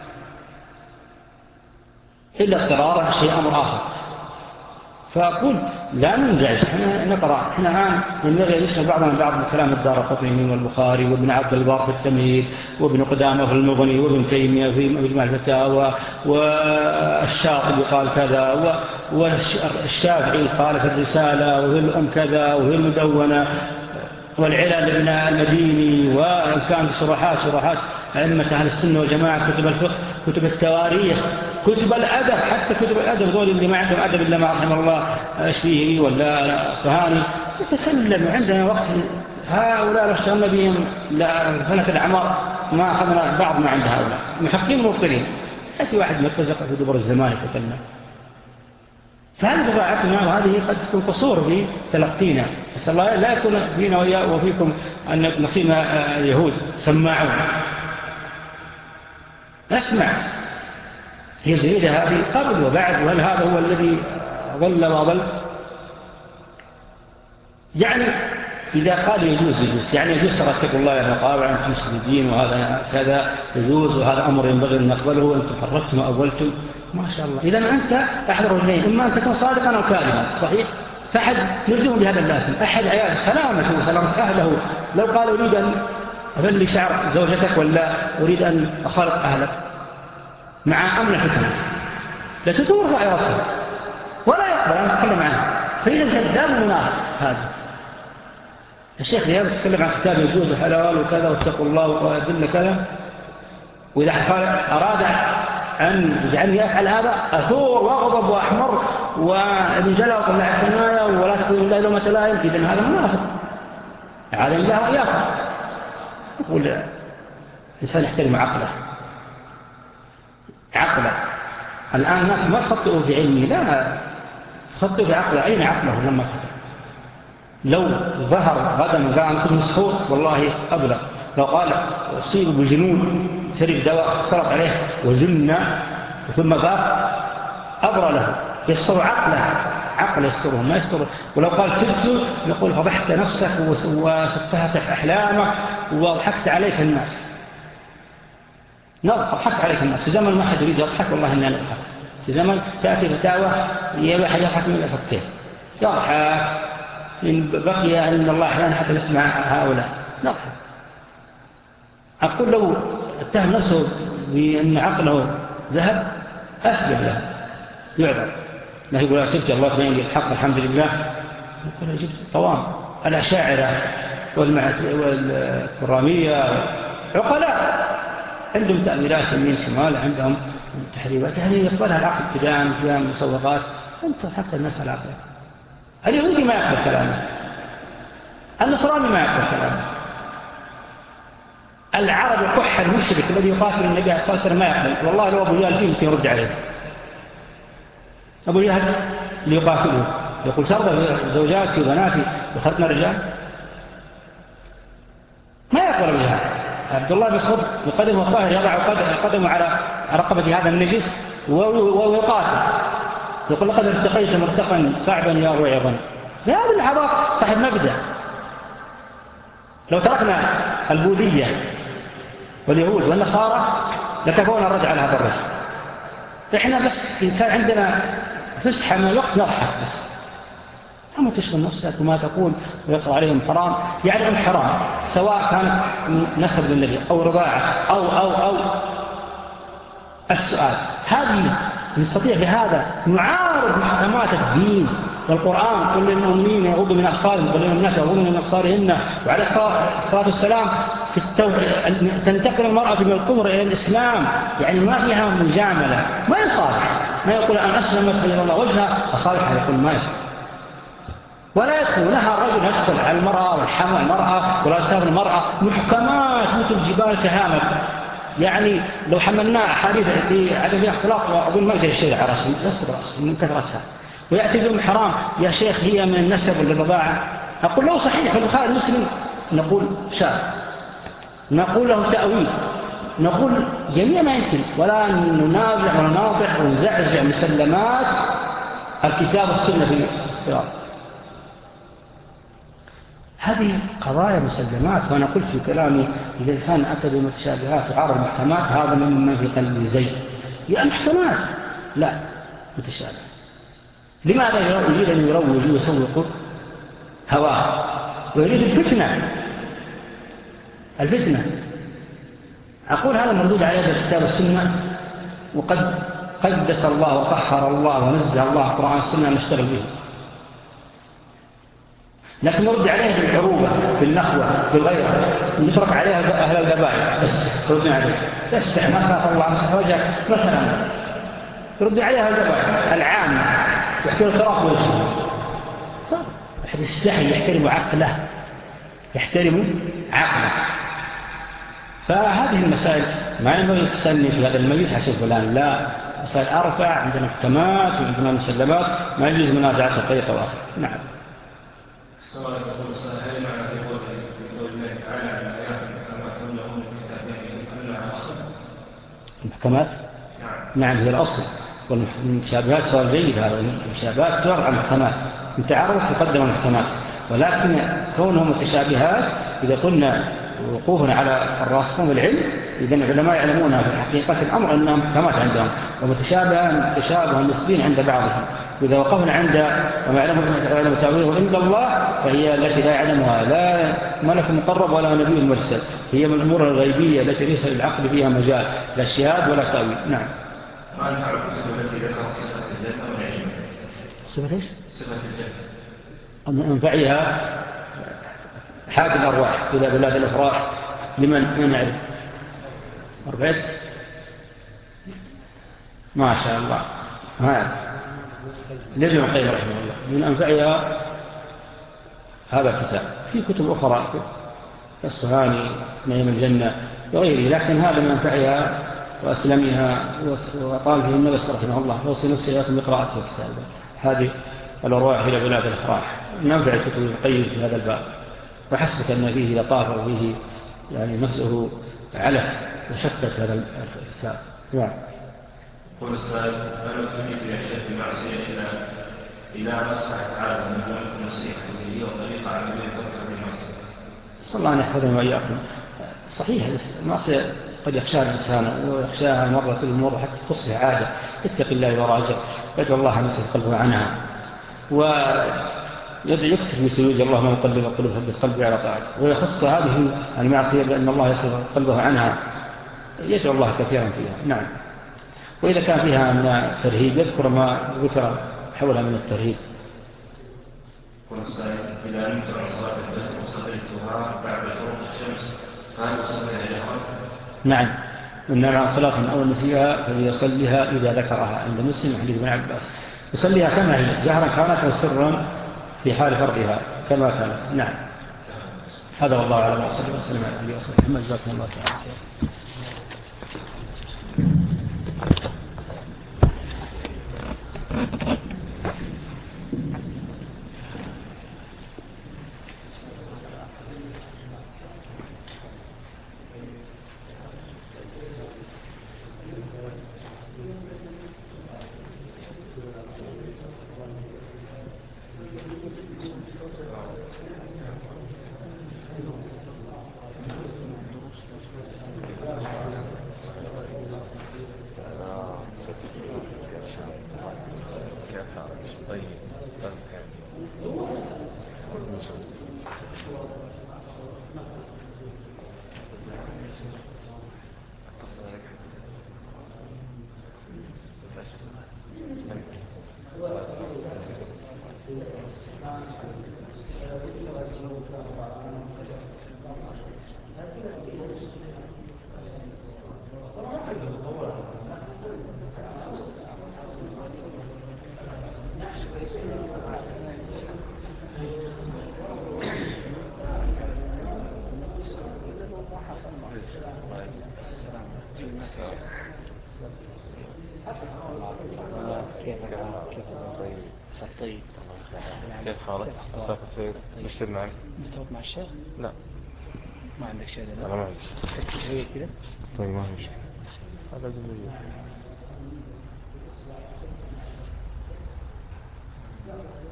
إلا اضطرارا شيء أمر آخر فأقول لا ننزعج احنا نقرأ احنا الآن ينبغي أن نسمع بعضنا بعض من كلام الدارقطني والبخاري وابن عبد البر في التمهيد وابن قدامة في المغني وابن تيمية في مجمع الفتاوى والشاطبي قال كذا والشافعي قال في الرسالة وفي الأم كذا وفي المدونة والعلل ابن المديني وكان في شروحات شروحات أئمة أهل السنة والجماعة كتب الفقه كتب التواريخ كتب الأدب حتى كتب الأدب ذول اللي ما عندهم أدب إلا ما رحم الله أشبيهي ولا أصفهاني يتكلم عندنا وقت هؤلاء لو اشتغلنا بهم فلك الأعمار ما أخذنا بعض ما عند هؤلاء محقين مبطلين يأتي واحد متزق في دبر الزمان يتكلم فهذه بضاعتنا وهذه قد تكون قصور في تلقينا أسأل الله لا يكون فينا وفيكم أن نصينا اليهود سماعون أسمع هي الجريدة هذه قبل وبعد وهل هذا هو الذي ظل وظل يعني إذا قال يجوز يجوز يعني يجوز اتقوا الله يا مقابع أنتم مسلمين وهذا كذا يجوز وهذا أمر ينبغي أن نقبله وأنتم حرفتم وأولتم ما شاء الله إذا أنت أحضر إليه إما أن تكون صادقا أو كاذبا صحيح فأحد نلزم بهذا اللازم أحد عيال سلامته وسلامة أهله لو قال أريد أن أفلي شعر زوجتك ولا أريد أن أخالط أهلك مع أمن حكمه لا تدور رأي رأسه ولا يقبل أن تتكلم عنه فإذا الكذاب منافق هذا الشيخ رياض يتكلم عن كتاب يجوز الحلال وكذا واتقوا الله وأدل كذا وإذا أراد أن يجعلني أفعل هذا أثور وأغضب وأحمر وابن جلال وطلع الثنايا ولا تقول الله لو متلايم إذن هذا منافق هذا الله وإياكم يقول الإنسان يحترم عقله عقله الآن الناس ما تخطئوا في علمي لا تخطئوا في عقله أين عقله لما خطئ لو ظهر غدا من قال كل مسحور والله أبلغ لو قال أصيب بالجنون شرب دواء اختلط عليه وجن ثم ذاق أبرى له يستر عقله عقل يستره ما يستره ولو قال تبت يقول فضحت نفسك وسفهت أحلامك وضحكت عليك الناس نعم أضحك عليك الناس في زمن ما حد يريد يضحك والله إننا نضحك في زمن تأتي فتاوى يضحك يضحك من الأفكين يضحك إن بقي أن الله أحيانا حتى نسمع هؤلاء نضحك أقول لو اتهم نفسه بأن عقله ذهب أسلم له يعذر ما يقول أسلت الله تبين لي الحق الحمد لله يقول أجيب طوام الأشاعرة والكرامية عقلاء عندهم تأميرات يمين شمال عندهم تحريبات هذه يقبلها العقل ابتداء فيها مسوقات أنت حتى الناس العقل اليهودي ما يقبل كلامه النصراني ما يقبل كلامه العرب القح المشرك الذي يقاتل النبي عليه الصلاة والسلام ما يقبل والله لو أبو جهل فيه يمكن يرد عليه أبو جهل اللي يقاتله يقول ترضى زوجاتي وبناتي وخلقنا رجال ما يقبل أبو جهل عبد الله بن صد بقدمه الطاهر يضع قدمه على رقبة هذا النجس ويقاتل يقول لقد ارتقيت مرتقا صعبا يا روعظا هذا العباق صاحب مبدأ لو تركنا البوذية واليهود والنصارى لكفونا الرجع على هذا الرجل إحنا بس إن كان عندنا فسحة من الوقت نضحك بس أما تشغل نفسك وما تقول ويقرأ عليهم حرام يعلم حرام سواء كانت نسب للنبي أو رضاعة أو أو أو السؤال هذه نستطيع بهذا نعارض محكمات الدين والقرآن قل للمؤمنين يغضوا من أبصارهم قل للناس يغضوا من أبصارهن وعلى الصلاة والسلام في التو... تنتقل المرأة من الكفر إلى الإسلام يعني ما فيها مجاملة ما يصالح ما يقول أن أسلمت إلى الله وجهها أصالحها يقول ما يصالح ولا يدخل لها الرجل يدخل على المرأة والحمل المرأة ولا تسافر المرأة محكمات مثل جبال تهامت يعني لو حملنا أحاديث عدم فيها اختلاط وأظن ما يجري الشيء على رأسه يسقط رأسه من كثرتها، ويأتي بهم حرام يا شيخ هي من النسب والرضاعة. أقول له صحيح البخاري المسلم، نقول شاذ، نقول له تأويل، نقول جميع ما يمكن، ولا ننازع ونناطح ونزعزع مسلمات الكتاب والسنة في الاختلاط. هذه قضايا مسلمات. وأنا قلت في كلامي إذا الإنسان أتى بمتشابهات وعارض المحكمات هذا مما في قلبي زي يا محكمات لا متشابه. لماذا يريد أن يروج ويسوق هواه ويريد الفتنة الفتنة أقول هذا مردود على يد الكتاب والسنة، وقد قدس الله وطهر الله ونزه الله القرآن والسنة نشتغل به، لكن نرد عليها بالعروبة بالنخوة بالغيرة، نترك عليها أهل القبائل بس ردنا عليها تستح ما خاف الله مسح وجهك مثلا، رد عليها القبائل العامة يحكي القراءة والسنة، أحد يستحي يحترم عقله يحترم عقله. فهذه المسائل ما ينبغي تسني في هذا الميت عشان فلان، لا، مسائل أرفع، عندنا محكمات وعندنا مسلمات ما يجوز منازعات بطريقة واحدة. نعم.
سواء يقول السائل معنى في قوله في قول الله تعالى عن آيات المحكمات هم لهم الكتابين كلها أصل.
المحكمات؟ نعم هي الأصل، والمشابهات صار جيد، هذا المشابهات ترعى المحكمات، التعارض تقدم المحكمات، ولكن كونهم متشابهات إذا قلنا وقوفنا على الراسخون بالعلم إذا العلماء يعلمونها في حقيقة الأمر أنها محكمات عندهم ومتشابهة تشابه النسبين عند بعضهم، وإذا وقفنا عند وما يعلم تأويله عند الله فهي التي لا يعلمها لا ملك مقرب ولا نبي مرسل، هي من الأمور الغيبية التي ليس للعقل فيها مجال لا اجتهاد ولا تأويل. نعم.
ما أنفع الكتب التي ذكرت صفة الجنة والعلم؟
صفة إيش؟
صفة الجنة.
من أنفعها حاد الأرواح إلى بلاد الأفراح لمن من يعرف أربعة ما شاء الله هذا لابن القيم رحمه الله من أنفعها هذا الكتاب. في كتب أخرى الصهاني نعيم الجنة وغيره، لكن هذا من أنفعها وأسلمها وطال فيه النبي رحمه الله وصل نفسه لكم بقراءته الكتاب هذه الأرواح إلى بلاد الأفراح من أنفع الكتب القيم في هذا الباب، وحسبك أن فيه لطافة وفيه يعني نفسه علف وشكت هذا الكتاب. نعم.
قل السائل أنا كنت يحشد المعصية إلى إلى مصلحة عالم من نصيحة به وطريقة عملية ترك بالمعصية.
صلى الله أن يحفظنا وإياكم. صحيح المعصية قد يخشاها الإنسان ويخشاها مرة كل مرة حتى تصبح عادة، اتق الله وراجع يدعو الله أن يصرف قلبه عنها ويدعو يكثر من سجود الله ما يقلب القلوب ثبت قلبي على طاعته، ويخص هذه المعصية بأن الله يصرف قلبه عنها يدعو الله كثيرا فيها. نعم. وإذا كان فيها من الترهيب يذكر ما ذكر حولها من الترهيب.
إذا نمت عن صلاة الفجر وصليتها بعد شروق الشمس فهل أصليها جهرا؟
نعم، إن عن صلاة أو نسيها فليصليها إذا ذكرها عند مسلم حديث ابن عباس، يصليها كما هي جهرا كانت وسرا في حال فرضها كما كانت. نعم. هذا والله أعلم وصلى الله وسلم على النبي وصحبه وسلم. جزاكم الله تعالى.
كيف كيف طيب
كيف حالك؟ مسافة خير. مشتر معك؟
متفق مع الشيخ؟
لا
ما عندك شيء؟ لا
أنا ما عندي شيء.
تكتب شوية كده.
طيب ما في مشكلة. هذا جميل.